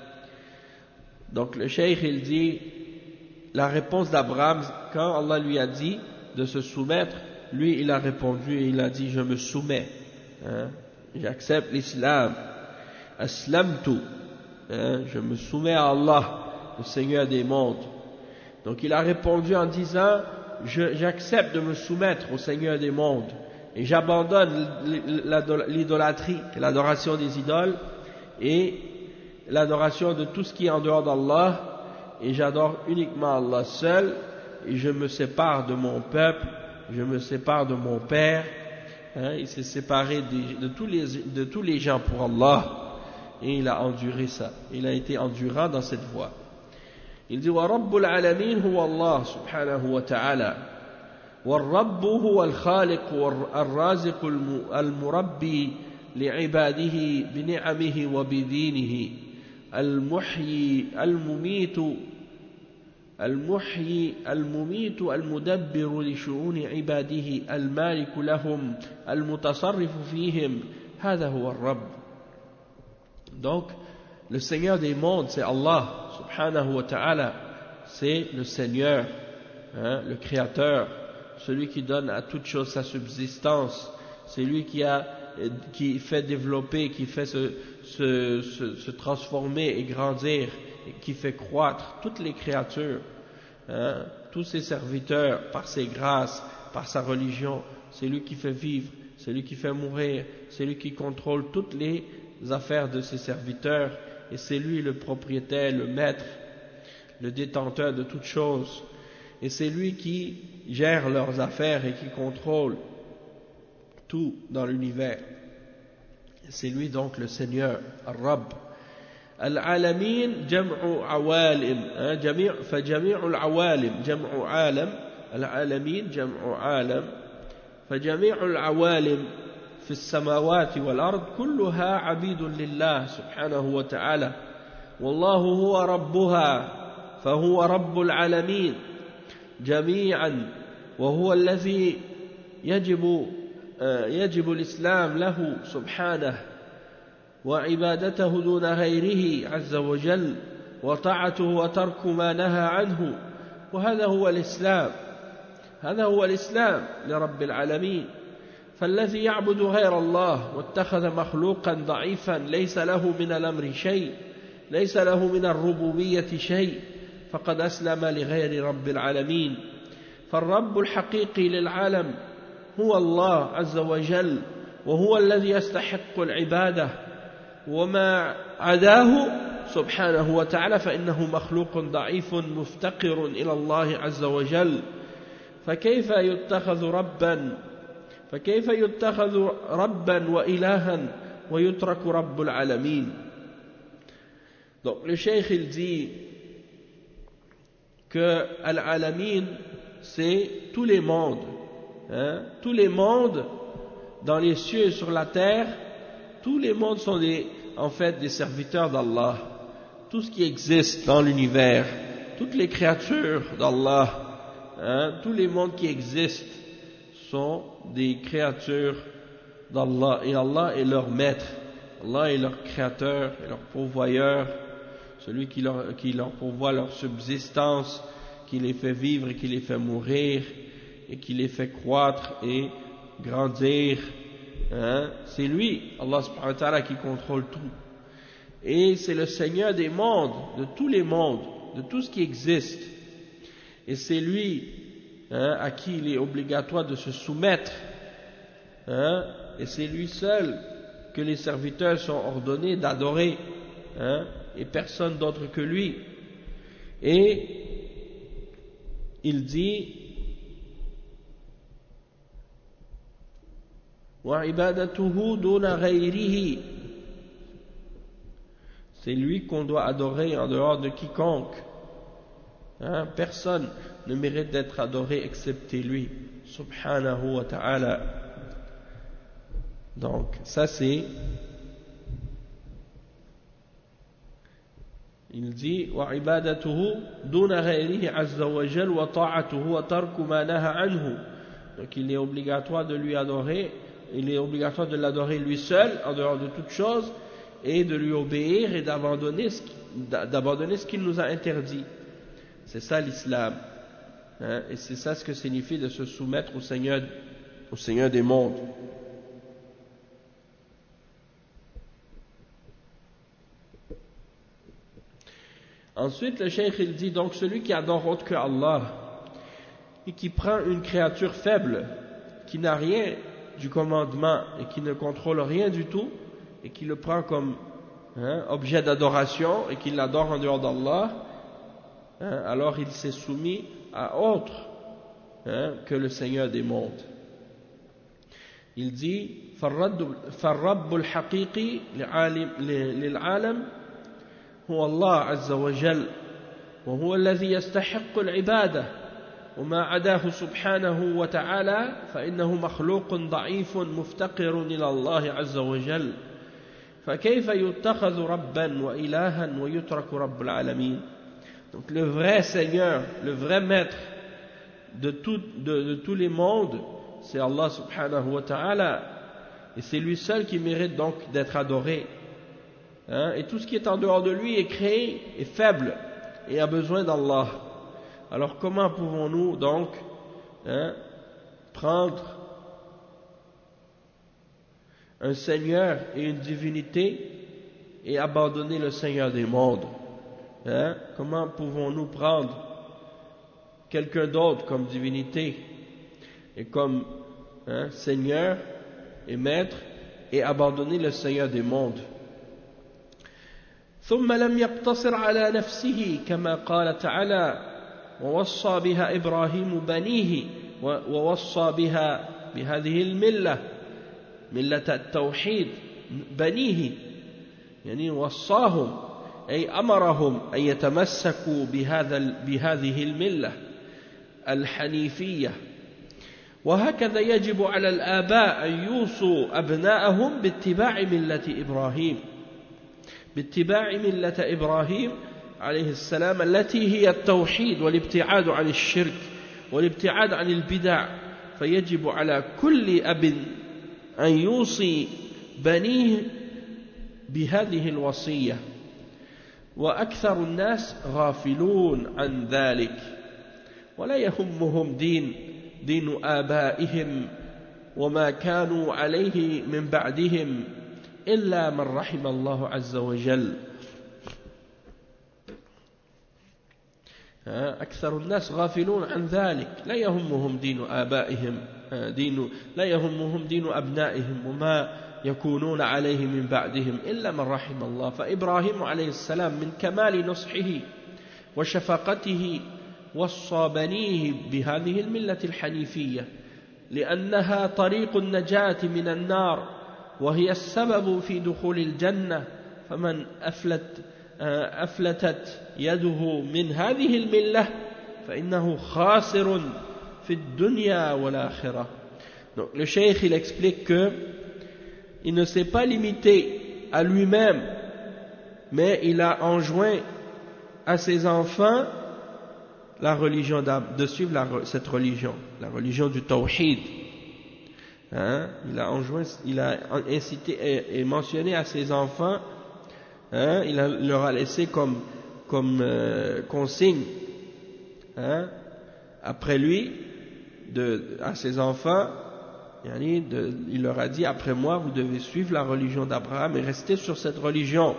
Donc le cheikh il dit la réponse d'Abraham quand Allah lui a dit de se soumettre, lui il a répondu et il a dit je me soumets, hein, j'accepte l'islam, aslamtu, hein, je me soumets à Allah, le Seigneur des mondes. Donc il a répondu en disant j'accepte de me soumettre au Seigneur des mondes et j'abandonne l'idolâtrie, l'adoration des idoles et l'adoration de tout ce qui est en dehors d'Allah, et j'adore uniquement Allah seul, et je me sépare de mon peuple, je me sépare de mon père, hein, il s'est séparé de, de, tous les, de tous les gens pour Allah, et il a enduré ça, il a été endurant dans cette voie. Il dit وَرَبُّ الْعَالَمِينَ هُوَ اللَّهُ سُبْحَانَهُ وَتَعَالَى وَالرَّبُّ هُوَ الْخَالِقُ الرَّازِقُ الْمُرَبِّي لعباده بنعمه وبدينه المحيي المميت المحيي المميت المدبر لشؤون عباده المالك لهم المتصرف فيهم هذا هو الرب. Donc le Seigneur des mondes c'est Allah subhanahu wa ta'ala, c'est le Seigneur, hein, le Créateur, celui qui donne à toute chose sa subsistance, c'est lui qui a qui fait développer, qui fait se, se, se, se transformer et grandir, et qui fait croître toutes les créatures, hein, tous ses serviteurs, par ses grâces, par sa religion. C'est lui qui fait vivre, c'est lui qui fait mourir, c'est lui qui contrôle toutes les affaires de ses serviteurs, et c'est lui le propriétaire, le maître, le détenteur de toutes choses, et c'est lui qui gère leurs affaires et qui contrôle tout dans l'univers. C'est lui donc le Seigneur, Al-Rabb. Al-Alamin jam'u awalim, jami' fa jami'u al-awalim jam'u alam, al-alamin jam'u alam, fa jami'u al-awalim في السماوات والأرض كلها عبيد لله سبحانه وتعالى والله هو ربها فهو رب العالمين جميعا وهو الذي يجب يجب الإسلام له سبحانه وعبادته دون غيره عز وجل وطاعته وترك ما نهى عنه وهذا هو الإسلام هذا هو الإسلام لرب العالمين فالذي يعبد غير الله واتخذ مخلوقا ضعيفا ليس له من الأمر شيء ليس له من الربوبية شيء فقد أسلم لغير رب العالمين فالرب الحقيقي للعالم هو الله عز وجل وهو الذي يستحق العبادة وما عداه سبحانه وتعالى فإنه مخلوق ضعيف مفتقر إلى الله عز وجل فكيف يتخذ ربا فكيف يتخذ ربا وإلها ويترك رب العالمين. Donc le cheikh il dit que Al-Alamin c'est tous les mondes hein? Tous les mondes dans les cieux et sur la terre tous les mondes sont des, en fait des serviteurs d'Allah tout ce qui existe dans l'univers toutes les créatures d'Allah hein? Tous les mondes qui existent sont des créatures d'Allah et Allah est leur maître Allah est leur créateur et leur pourvoyeur celui qui leur, qui leur pourvoit leur subsistance qui les fait vivre et qui les fait mourir et qui les fait croître et grandir hein? C'est lui Allah subhanahu wa ta'ala qui contrôle tout et c'est le Seigneur des mondes de tous les mondes de tout ce qui existe et c'est lui hein, à qui il est obligatoire de se soumettre hein? Et c'est lui seul que les serviteurs sont ordonnés d'adorer hein? Et personne d'autre que lui et il dit وَعِبَادَتُهُ دُونَ غَيْرِهِ c'est lui qu'on doit adorer en dehors de quiconque hein? Personne ne mérite d'être adoré excepté lui subhanahu wa ta'ala. Donc ça c'est il dit وَعِبَادَتُهُ دُونَ غَيْرِهِ عَزَّ وَجَلَّ وَطَاعَتُهُ وَتَرْكُ مَا نَهَى عَنْهُ donc il est obligatoire de lui adorer il est obligatoire de l'adorer lui seul en dehors de toute chose et de lui obéir et d'abandonner ce, d'abandonner ce qu'il nous a interdit. C'est ça l'islam hein? Et c'est ça ce que signifie de se soumettre au Seigneur, au Seigneur des mondes. Ensuite le cheikh il dit donc celui qui adore autre que Allah et qui prend une créature faible qui n'a rien du commandement et qui ne contrôle rien du tout et qui le prend comme hein, objet d'adoration et qui l'adore en dehors d'Allah hein, alors il s'est soumis à autre hein, que le Seigneur des mondes. Il dit فالرب الحقيقي للعالم هو الله عز وجل وهو الذي يستحق العبادة وما عداه سبحانه وتعالى فإنه مخلوق ضعيف مفتقر إلى الله عز وجل فكيف يتخذ ربا وإلها ويترك رب العالمين. Donc le vrai Seigneur, le vrai maître de, tout, de, de tous les mondes, c'est Allah subhanahu wa ta'ala et c'est lui seul qui mérite donc d'être adoré hein? Et tout ce qui est en dehors de lui est créé, est faible et a besoin d'Allah. Alors comment pouvons-nous donc hein, prendre un Seigneur et une divinité et abandonner le Seigneur des mondes hein? Comment pouvons-nous prendre quelqu'un d'autre comme divinité et comme hein, Seigneur et Maître et abandonner le Seigneur des mondes? ثم لم يقتصر على نفسه كما قال تعالى ووصى بها إبراهيم بنيه ووصى بها بهذه الملة ملة التوحيد بنيه يعني وصاهم أي أمرهم أن يتمسكوا بهذا بهذه الملة الحنيفية وهكذا يجب على الآباء أن يوصوا أبناءهم باتباع ملة إبراهيم باتباع ملة إبراهيم عليه السلام التي هي التوحيد والابتعاد عن الشرك والابتعاد عن البدع. فيجب على كل أب أن يوصي بنيه بهذه الوصية، وأكثر الناس غافلون عن ذلك ولا يهمهم دين دين آبائهم وما كانوا عليه من بعدهم إلا من رحم الله عز وجل. أكثر الناس غافلون عن ذلك، لا يهمهم دين آبائهم دين لا يهمهم دين أبنائهم وما يكونون عليه من بعدهم إلا من رحم الله. فإبراهيم عليه السلام من كمال نصحه وشفقته وصى بنيه بهذه الملة الحنيفية لأنها طريق النجاة من النار وهي السبب في دخول الجنة. فمن أفلت أفلتت يده من هذه الملة فإنه خاسر في الدنيا والآخرة. Donc le cheikh il explique que il ne s'est pas limité à lui-même, mais il a enjoint à ses enfants la religion de suivre la, cette religion, la religion du tawhid. Hein? Il a enjoint, il a incité et, et mentionné à ses enfants, hein? il, a, il leur a laissé comme, comme euh, consigne, hein? après lui, de, à ses enfants, de, il leur a dit, après moi, vous devez suivre la religion d'Abraham et rester sur cette religion.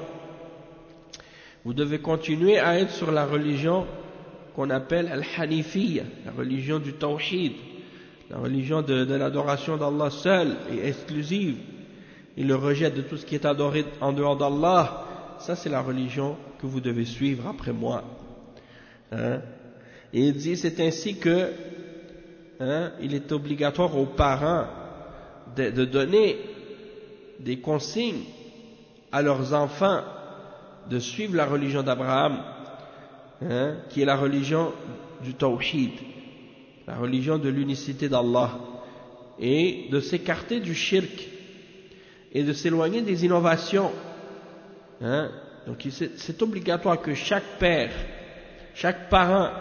Vous devez continuer à être sur la religion qu'on appelle Al-Hanifiyya, la religion du Tawhid, la religion de, de l'adoration d'Allah seul et exclusive, et le rejet de tout ce qui est adoré en dehors d'Allah. Ça, c'est la religion que vous devez suivre après moi. Hein? Et il dit, c'est ainsi que hein, il est obligatoire aux parents de, de donner des consignes à leurs enfants de suivre la religion d'Abraham, hein, qui est la religion du Tawhid, la religion de l'unicité d'Allah, et de s'écarter du shirk et de s'éloigner des innovations. Hein. Donc c'est obligatoire que chaque père, chaque parent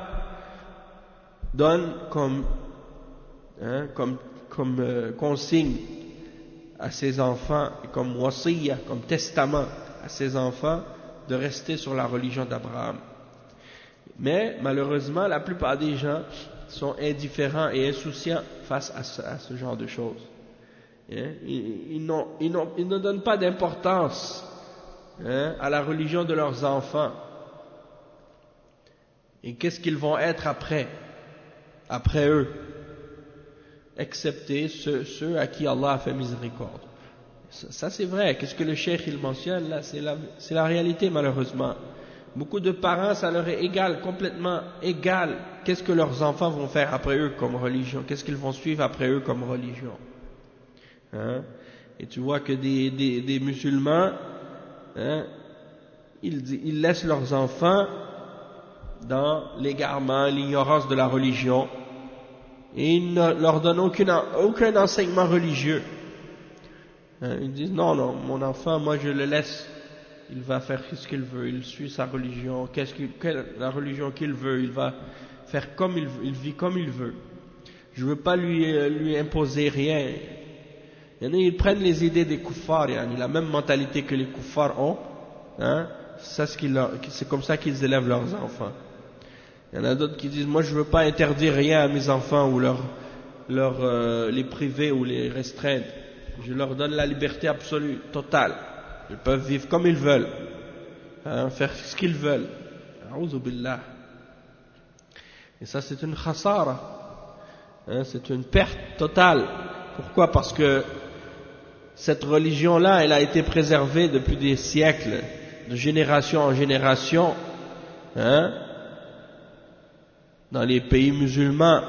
donne comme, hein, comme, comme euh, consigne à ses enfants, comme wasiyya, comme testament à ses enfants, de rester sur la religion d'Abraham. Mais malheureusement, la plupart des gens sont indifférents et insouciants face à ce, à ce genre de choses. Hein? Ils, ils, n'ont, ils, n'ont, ils ne donnent pas d'importance hein, à la religion de leurs enfants. Et qu'est-ce qu'ils vont être après, après eux, excepté ceux, ceux à qui Allah a fait miséricorde. Ça, ça c'est vrai. Qu'est-ce que le cheikh il mentionne là, c'est la, c'est la réalité malheureusement. Beaucoup de parents, ça leur est égal, complètement égal. Qu'est-ce que leurs enfants vont faire après eux comme religion? Qu'est-ce qu'ils vont suivre après eux comme religion? Hein? Et tu vois que des, des, des musulmans, hein, ils, ils laissent leurs enfants dans l'égarement, l'ignorance de la religion, et ils ne leur donnent aucune, aucun enseignement religieux. Hein, ils disent non, non, mon enfant, moi je le laisse. Il va faire ce qu'il veut, il suit sa religion, qu'est-ce qu'il, quelle, la religion qu'il veut, il va faire comme il veut, il vit comme il veut. Je ne veux pas lui, lui imposer rien. Il y en a, ils prennent les idées des kuffars, yani, la même mentalité que les kuffars ont, hein, c'est, ce qu'ils, c'est comme ça qu'ils élèvent leurs enfants. Il y en a d'autres qui disent, moi je ne veux pas interdire rien à mes enfants ou leur, leur, euh, les priver ou les restreindre. Je leur donne la liberté absolue, totale. Ils peuvent vivre comme ils veulent, hein, faire ce qu'ils veulent. A'oudhu billah. Et ça c'est une khasara, hein, c'est une perte totale. Pourquoi? Parce que cette religion-là, elle a été préservée depuis des siècles, de génération en génération, hein, dans les pays musulmans.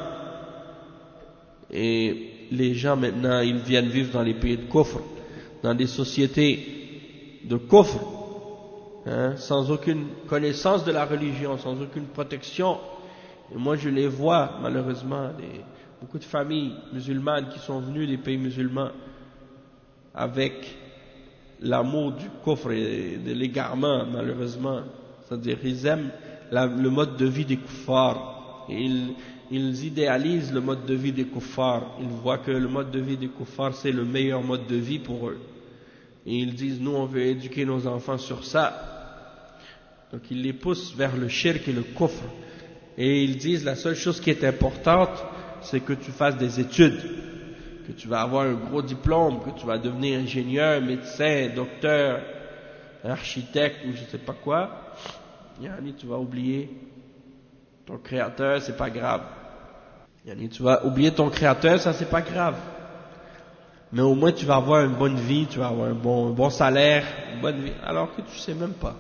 Et les gens maintenant, ils viennent vivre dans les pays de kufr, dans des sociétés de kufr, hein, sans aucune connaissance de la religion, sans aucune protection. Et moi je les vois malheureusement, des, beaucoup de familles musulmanes qui sont venues des pays musulmans avec l'amour du coffre et de l'égarement, malheureusement. C'est-à-dire ils aiment la, le mode de vie des kuffars. Et ils, ils idéalisent le mode de vie des kuffars. Ils voient que le mode de vie des kuffars, c'est le meilleur mode de vie pour eux. Et ils disent, nous on veut éduquer nos enfants sur ça. Donc ils les poussent vers le shirk et le kufr. Et ils disent, la seule chose qui est importante, c'est que tu fasses des études. Que tu vas avoir un gros diplôme, que tu vas devenir ingénieur, médecin, docteur, architecte ou je sais pas quoi. Yani, tu vas oublier ton créateur, c'est pas grave. Yani, tu vas oublier ton créateur, ça c'est pas grave. Mais au moins tu vas avoir une bonne vie, tu vas avoir un bon, un bon salaire, une bonne vie, alors que tu sais même pas.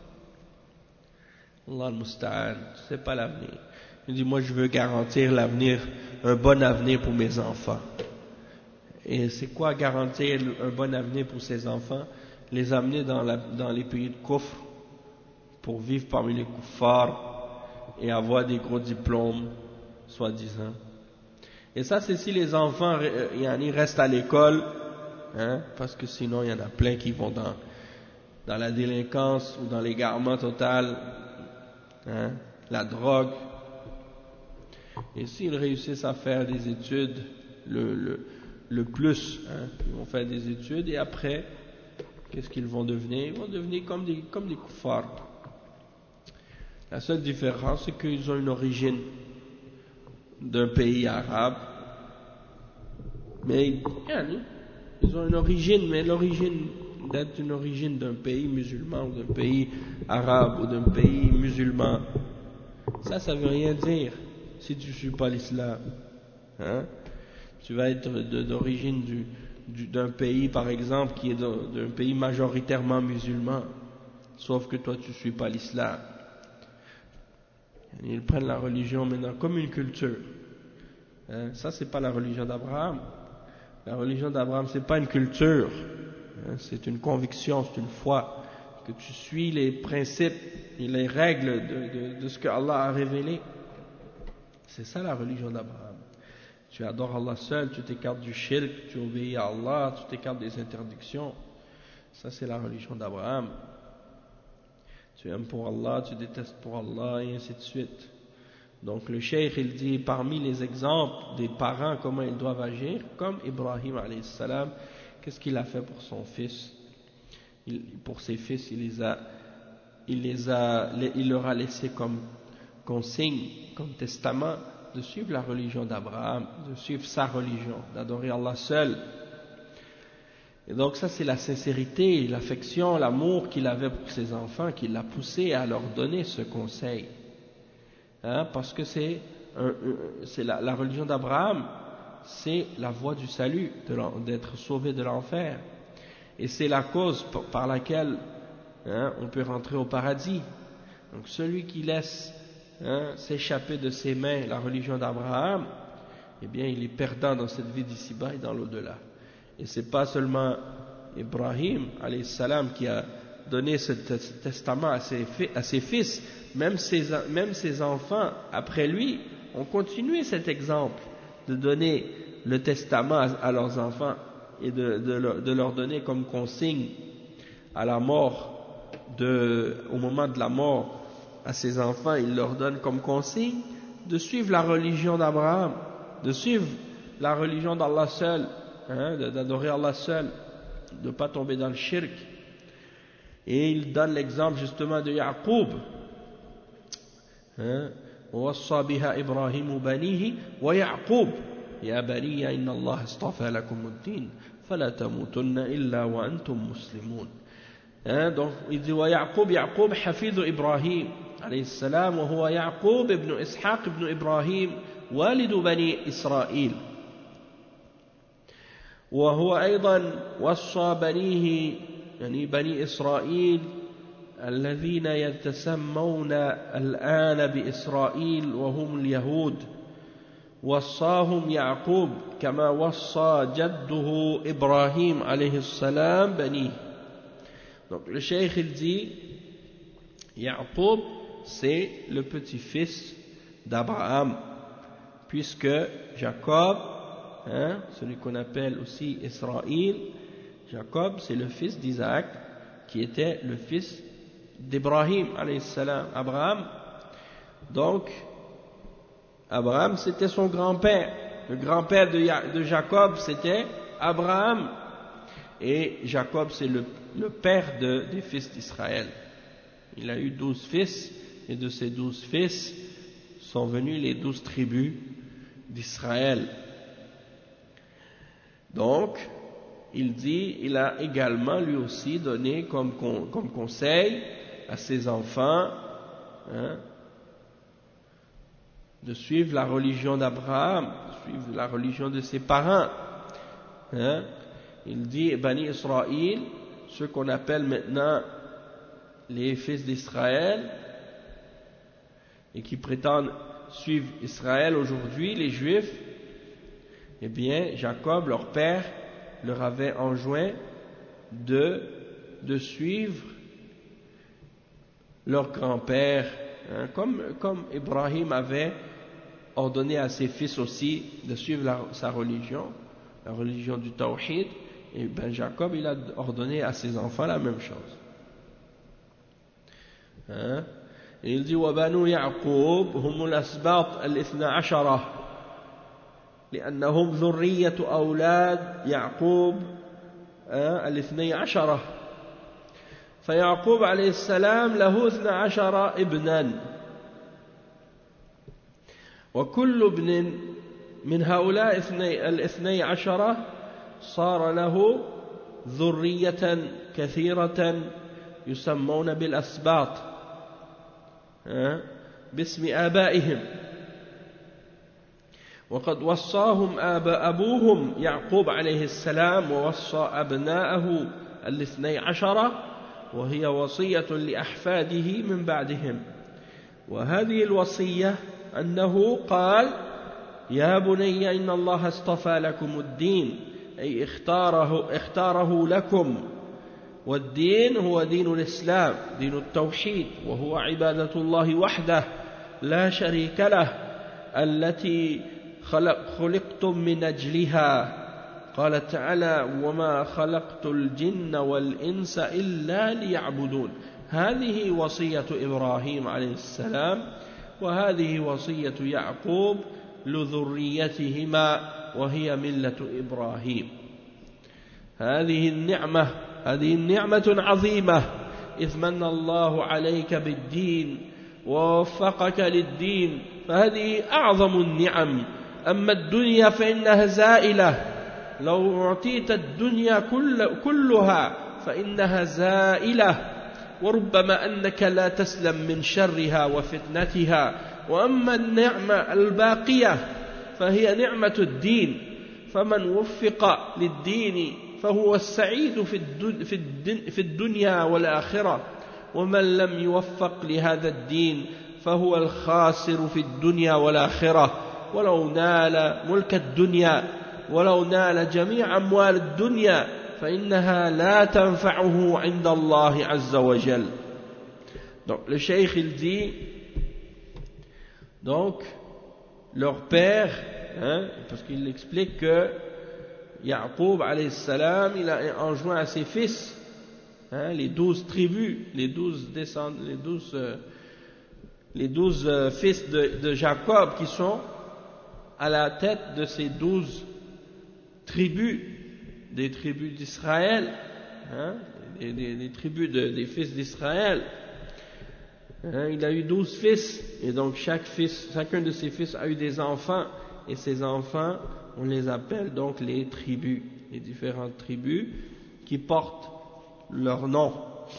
Allah al-Musta'an, tu sais pas l'avenir. Il dit, moi je veux garantir l'avenir, un bon avenir pour mes enfants. Et c'est quoi garantir un bon avenir pour ses enfants? Les amener dans, la, dans les pays de kufr pour vivre parmi les kuffars et avoir des gros diplômes, soi-disant. Et ça, c'est si les enfants ils restent à l'école, hein, parce que sinon, il y en a plein qui vont dans, dans la délinquance ou dans l'égarement total, hein, la drogue. Et s'ils réussissent à faire des études, le, le, le plus, hein, ils vont faire des études et après, qu'est-ce qu'ils vont devenir? Ils vont devenir comme des, comme des kuffars. La seule différence, c'est qu'ils ont une origine d'un pays arabe, mais ils ont une origine, mais l'origine d'être une origine d'un pays musulman ou d'un pays arabe ou d'un pays musulman, ça, ça veut rien dire si tu ne suis pas l'islam. Hein? Tu vas être d'origine du, du, d'un pays, par exemple, qui est d'un pays majoritairement musulman, sauf que toi tu ne suis pas l'islam. Ils prennent la religion maintenant comme une culture. Hein? Ça, c'est pas la religion d'Abraham. La religion d'Abraham, c'est pas une culture. Hein? C'est une conviction, c'est une foi. Que tu suis les principes et les règles de, de, de ce que Allah a révélé. C'est ça la religion d'Abraham. Tu adores Allah seul, tu t'écartes du shirk, tu obéis à Allah, tu t'écartes des interdictions. Ça, c'est la religion d'Abraham. Tu aimes pour Allah, tu détestes pour Allah, et ainsi de suite. Donc le cheikh, il dit, parmi les exemples des parents, comment ils doivent agir, comme Ibrahim alayhi salam, qu'est-ce qu'il a fait pour son fils? Il, pour ses fils, il les a, il les a, il leur a laissé comme consigne, comme testament, de suivre la religion d'Abraham, de suivre sa religion, d'adorer Allah seul. Et donc ça, c'est la sincérité, l'affection, l'amour qu'il avait pour ses enfants qui l'a poussé à leur donner ce conseil. Hein, parce que c'est, c'est la, la religion d'Abraham, c'est la voie du salut, d'être sauvé de l'enfer. Et c'est la cause par laquelle, hein, on peut rentrer au paradis. Donc celui qui laisse, hein, s'échapper de ses mains la religion d'Abraham, eh bien il est perdant dans cette vie d'ici-bas et dans l'au-delà. Et c'est pas seulement Ibrahim alayhi salam qui a donné ce testament à ses, à ses fils, même ses, même ses enfants après lui ont continué cet exemple de donner le testament à, à leurs enfants et de, de, leur, de leur donner comme consigne à la mort, de, au moment de la mort à ses enfants, ils leur donnent comme consigne de suivre la religion d'Abraham, de suivre la religion d'Allah seul, hein, d'adorer Allah seul, de ne pas tomber dans le shirk. Et il donne l'exemple justement de Yaqub. وَوَصَّى بِهَا إِبْرَاهِيمُ بَنِيهِ وَيَعْقُوبُ يَا بَنِيَّ إِنَّ اللَّهَ اصْطَفَى لَكُمُ الدِّينَ فَلَا تَمُوتُنَّ إِلَّا وَأَنْتُمْ مُسْلِمُونَ. Donc il dit وَيَعْقُوبُ يعقوب حفيد إبراهيم عليه السلام وهو يعقوب ابن إسحاق ابن إبراهيم والد بني إسرائيل. وهو أيضا وصى بنيه يعني بني إسرائيل الذين يتسمون الآن بإسرائيل وهم اليهود، وصاهم يعقوب كما وصى جده إبراهيم عليه السلام بنيه. Donc le cheikh il dit Yaqub c'est le petit-fils d'Abraham puisque Jacob, hein, celui qu'on appelle aussi Israël, Jacob c'est le fils d'Isaac qui était le fils d'Ibrahim alayhi salam, Abraham. Donc Abraham c'était son grand-père, le grand-père de, de Jacob c'était Abraham, et Jacob c'est le, le père de, des fils d'Israël. Il a eu douze fils, et de ces douze fils sont venus les douze tribus d'Israël. Donc il dit, il a également lui aussi donné comme, comme conseil à ses enfants, hein, de suivre la religion d'Abraham, de suivre la religion de ses parents. Hein. Il dit, Bani Israël, ceux qu'on appelle maintenant les fils d'Israël, et qui prétendent suivre Israël aujourd'hui, les Juifs, eh bien, Jacob, leur père, leur avait enjoint de, de suivre leur grand-père, hein, comme, comme Ibrahim avait ordonné à ses fils aussi de suivre la, sa religion, la religion du Tawhid, et ben Jacob il a ordonné à ses enfants la même chose. Hein? Et il dit وَبَنُو يَعْقُوبْ هُمُ الْأَسْبَاطِ الْإِثْنَى عَشَرَةِ لأنهم ذرية أولاد يعقوب الاثني عشرة فيعقوب عليه السلام له اثنى عشر ابنا وكل ابن من هؤلاء الاثني عشرة صار له ذرية كثيرة يسمون بالأسباط باسم آبائهم وقد وصاهم أبوهم يعقوب عليه السلام ووصى أبناءه الاثني عشرة وهي وصية لأحفاده من بعدهم وهذه الوصية أنه قال يا بني إن الله اصطفى لكم الدين أي اختاره, اختاره لكم والدين هو دين الإسلام دين التوحيد وهو عبادة الله وحده لا شريك له التي خلق خلقتم من أجلها قال تعالى وما خلقت الجن والإنس إلا ليعبدون هذه وصية إبراهيم عليه السلام وهذه وصية يعقوب لذريتهما وهي ملة إبراهيم هذه النعمة هذه النعمة عظيمة إذ من الله عليك بالدين ووفقك للدين فهذه أعظم النعم أما الدنيا فإنها زائلة لو أعطيت الدنيا كل كلها فإنها زائلة وربما أنك لا تسلم من شرها وفتنتها وأما النعمة الباقية فهي نعمة الدين فمن وفق للدين فهو السعيد في الدنيا والآخرة ومن لم يوفق لهذا الدين فهو الخاسر في الدنيا والآخرة ولو نال ملك الدنيا ولو نال جميع أموال الدنيا فإنها لا تنفعه عند الله عز وجل. Donc le cheikh il dit donc leur père, hein, parce qu'il explique que Ya'qub alayhi salam il a enjoint à ses fils, hein, les douze tribus, les douze descendants, les douze euh, les douze euh, fils de, de Jacob qui sont à la tête de ces douze tribus, des tribus d'Israël, hein, des, des, des tribus de, des fils d'Israël. Hein, il a eu douze fils, et donc chaque fils, chacun de ses fils a eu des enfants, et ces enfants, on les appelle donc les tribus, les différentes tribus qui portent leur nom.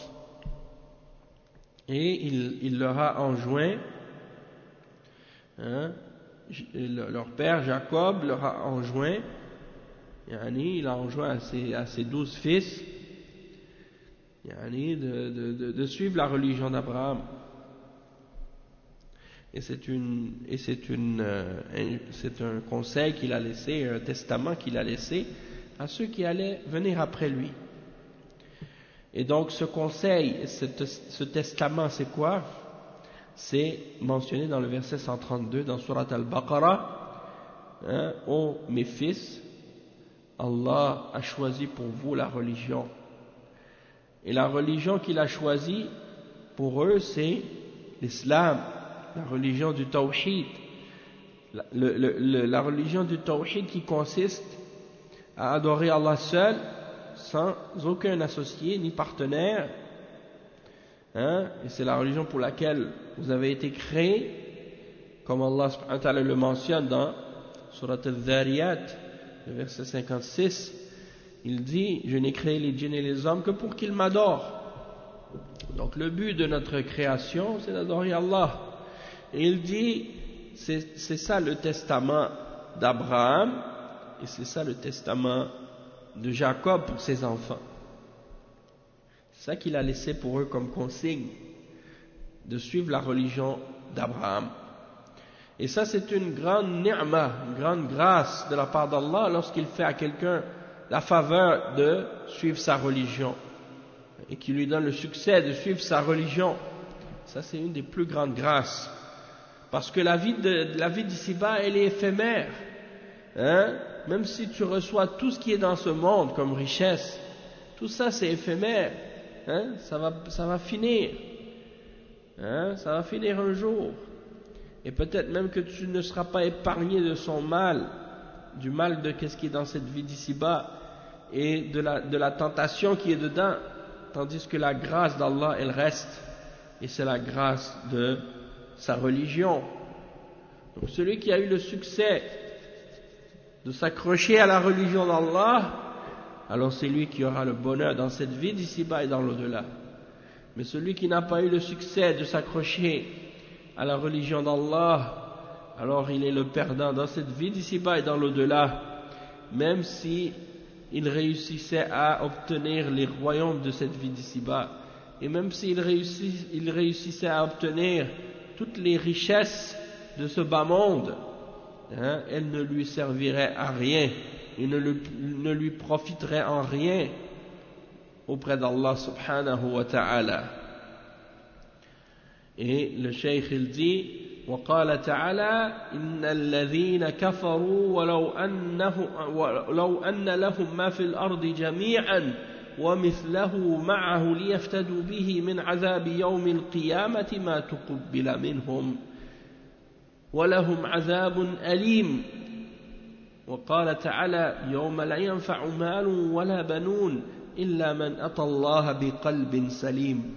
Et il, il leur a enjoint, hein, leur père Jacob leur a enjoint, yani, il a enjoint à ses, à ses douze fils, yani, de, de, de, de suivre la religion d'Abraham. Et c'est une, et c'est une, euh, un, c'est un conseil qu'il a laissé, un testament qu'il a laissé à ceux qui allaient venir après lui. Et donc ce conseil, ce, ce testament, c'est quoi? C'est mentionné dans le verset cent trente-deux dans Surat Al-Baqarah. hein, ô mes fils, Allah a choisi pour vous la religion. Et la religion qu'il a choisie pour eux, c'est l'islam, la religion du tawhid. La, le, le, la religion du tawhid qui consiste à adorer Allah seul, sans aucun associé ni partenaire. Hein? Et c'est la religion pour laquelle vous avez été créés, comme Allah subhanahu wa ta'ala le mentionne dans Surat al-Dhariyat, le verset cinquante-six. Il dit, je n'ai créé les djinns et les hommes que pour qu'ils m'adorent. Donc le but de notre création, c'est d'adorer Allah. Et il dit, c'est, c'est ça le testament d'Abraham, et c'est ça le testament de Jacob pour ses enfants. C'est ça qu'il a laissé pour eux comme consigne, de suivre la religion d'Abraham. Et ça, c'est une grande ni'ma, une grande grâce de la part d'Allah lorsqu'il fait à quelqu'un la faveur de suivre sa religion et qui lui donne le succès de suivre sa religion. Ça, c'est une des plus grandes grâces. Parce que la vie de, la vie d'ici-bas, elle est éphémère. Hein? Même si tu reçois tout ce qui est dans ce monde comme richesse, tout ça, c'est éphémère. Hein? Ça va, ça va finir. Hein? Ça va finir un jour. Et peut-être même que tu ne seras pas épargné de son mal, du mal de qu'est-ce qui est dans cette vie d'ici-bas et de la, de la tentation qui est dedans, tandis que la grâce d'Allah, elle reste, et c'est la grâce de sa religion. Donc celui qui a eu le succès de s'accrocher à la religion d'Allah, alors c'est lui qui aura le bonheur dans cette vie d'ici-bas et dans l'au-delà. Mais celui qui n'a pas eu le succès de s'accrocher à la religion d'Allah, alors il est le perdant dans cette vie d'ici-bas et dans l'au-delà, même si il réussissait à obtenir les royaumes de cette vie d'ici-bas, et même s'il réussit, il réussissait à obtenir toutes les richesses de ce bas monde, hein, elles ne lui serviraient à rien, et ne, le, ne lui profiteraient en rien auprès d'Allah subhanahu wa ta'ala. Et le cheikh il dit, وقال تعالى إن الذين كفروا ولو أنه ولو أن لهم ما في الأرض جميعا ومثله معه ليفتدوا به من عذاب يوم القيامة ما تقبل منهم ولهم عذاب أليم. وقال تعالى يوم لا ينفع مال ولا بنون إلا من أتى الله بقلب سليم.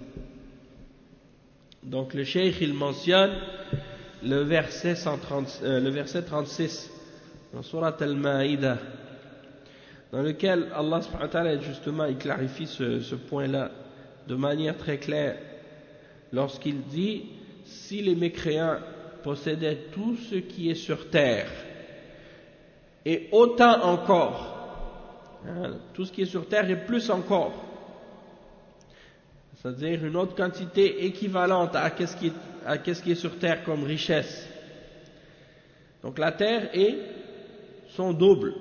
Donc le cheikh il mentionne le verset, cent trente, euh, le verset trente-six dans Surat Al-Ma'idah, dans lequel Allah subhanahu wa ta'ala justement il clarifie ce, ce point-là de manière très claire lorsqu'il dit si les mécréants possédaient tout ce qui est sur terre et autant encore, hein, tout ce qui est sur terre et plus encore, c'est-à-dire une autre quantité équivalente à ce qui est, à ce qui est sur terre comme richesse. Donc la terre est son double,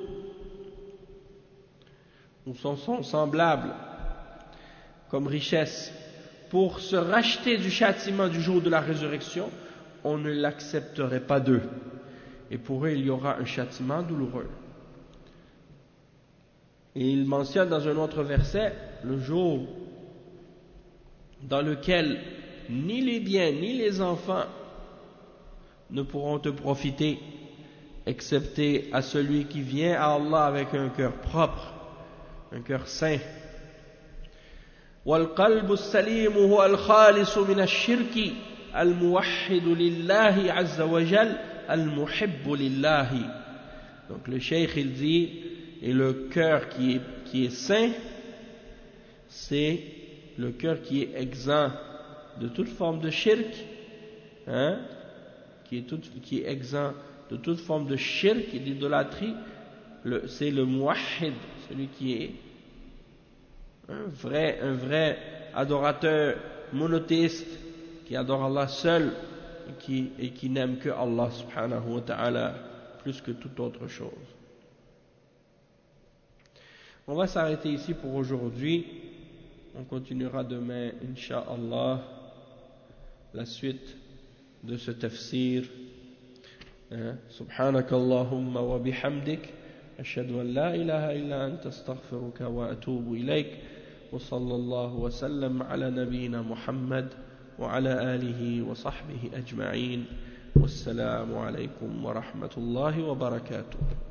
ou son, son semblable comme richesse. Pour se racheter du châtiment du jour de la résurrection, on ne l'accepterait pas d'eux. Et pour eux, il y aura un châtiment douloureux. Et il mentionne dans un autre verset, le jour dans lequel ni les biens ni les enfants ne pourront te profiter, excepté à celui qui vient à Allah avec un cœur propre, un cœur saint. والقلب السليم هو الخالص من الشرك الموحد لله عز وجل المحب لله. Donc le cheikh il dit, et le cœur qui est, qui est saint, c'est le cœur qui est exempt de toute forme de shirk, hein, qui est, tout, qui est exempt de toute forme de shirk et d'idolâtrie, c'est le muwahhid, celui qui est un vrai, un vrai adorateur monothéiste, qui adore Allah seul et qui, et qui n'aime que Allah subhanahu wa ta'ala plus que toute autre chose. On va s'arrêter ici pour aujourd'hui. On continuera demain, Inch'Allah, la suite de ce tafsir. سبحانك اللهم وبحمدك أشهد أن لا إله إلا أنت استغفرك وأتوب إليك وصلى الله وسلم على نبينا محمد وعلى آله وصحبه أجمعين والسلام عليكم ورحمة الله وبركاته.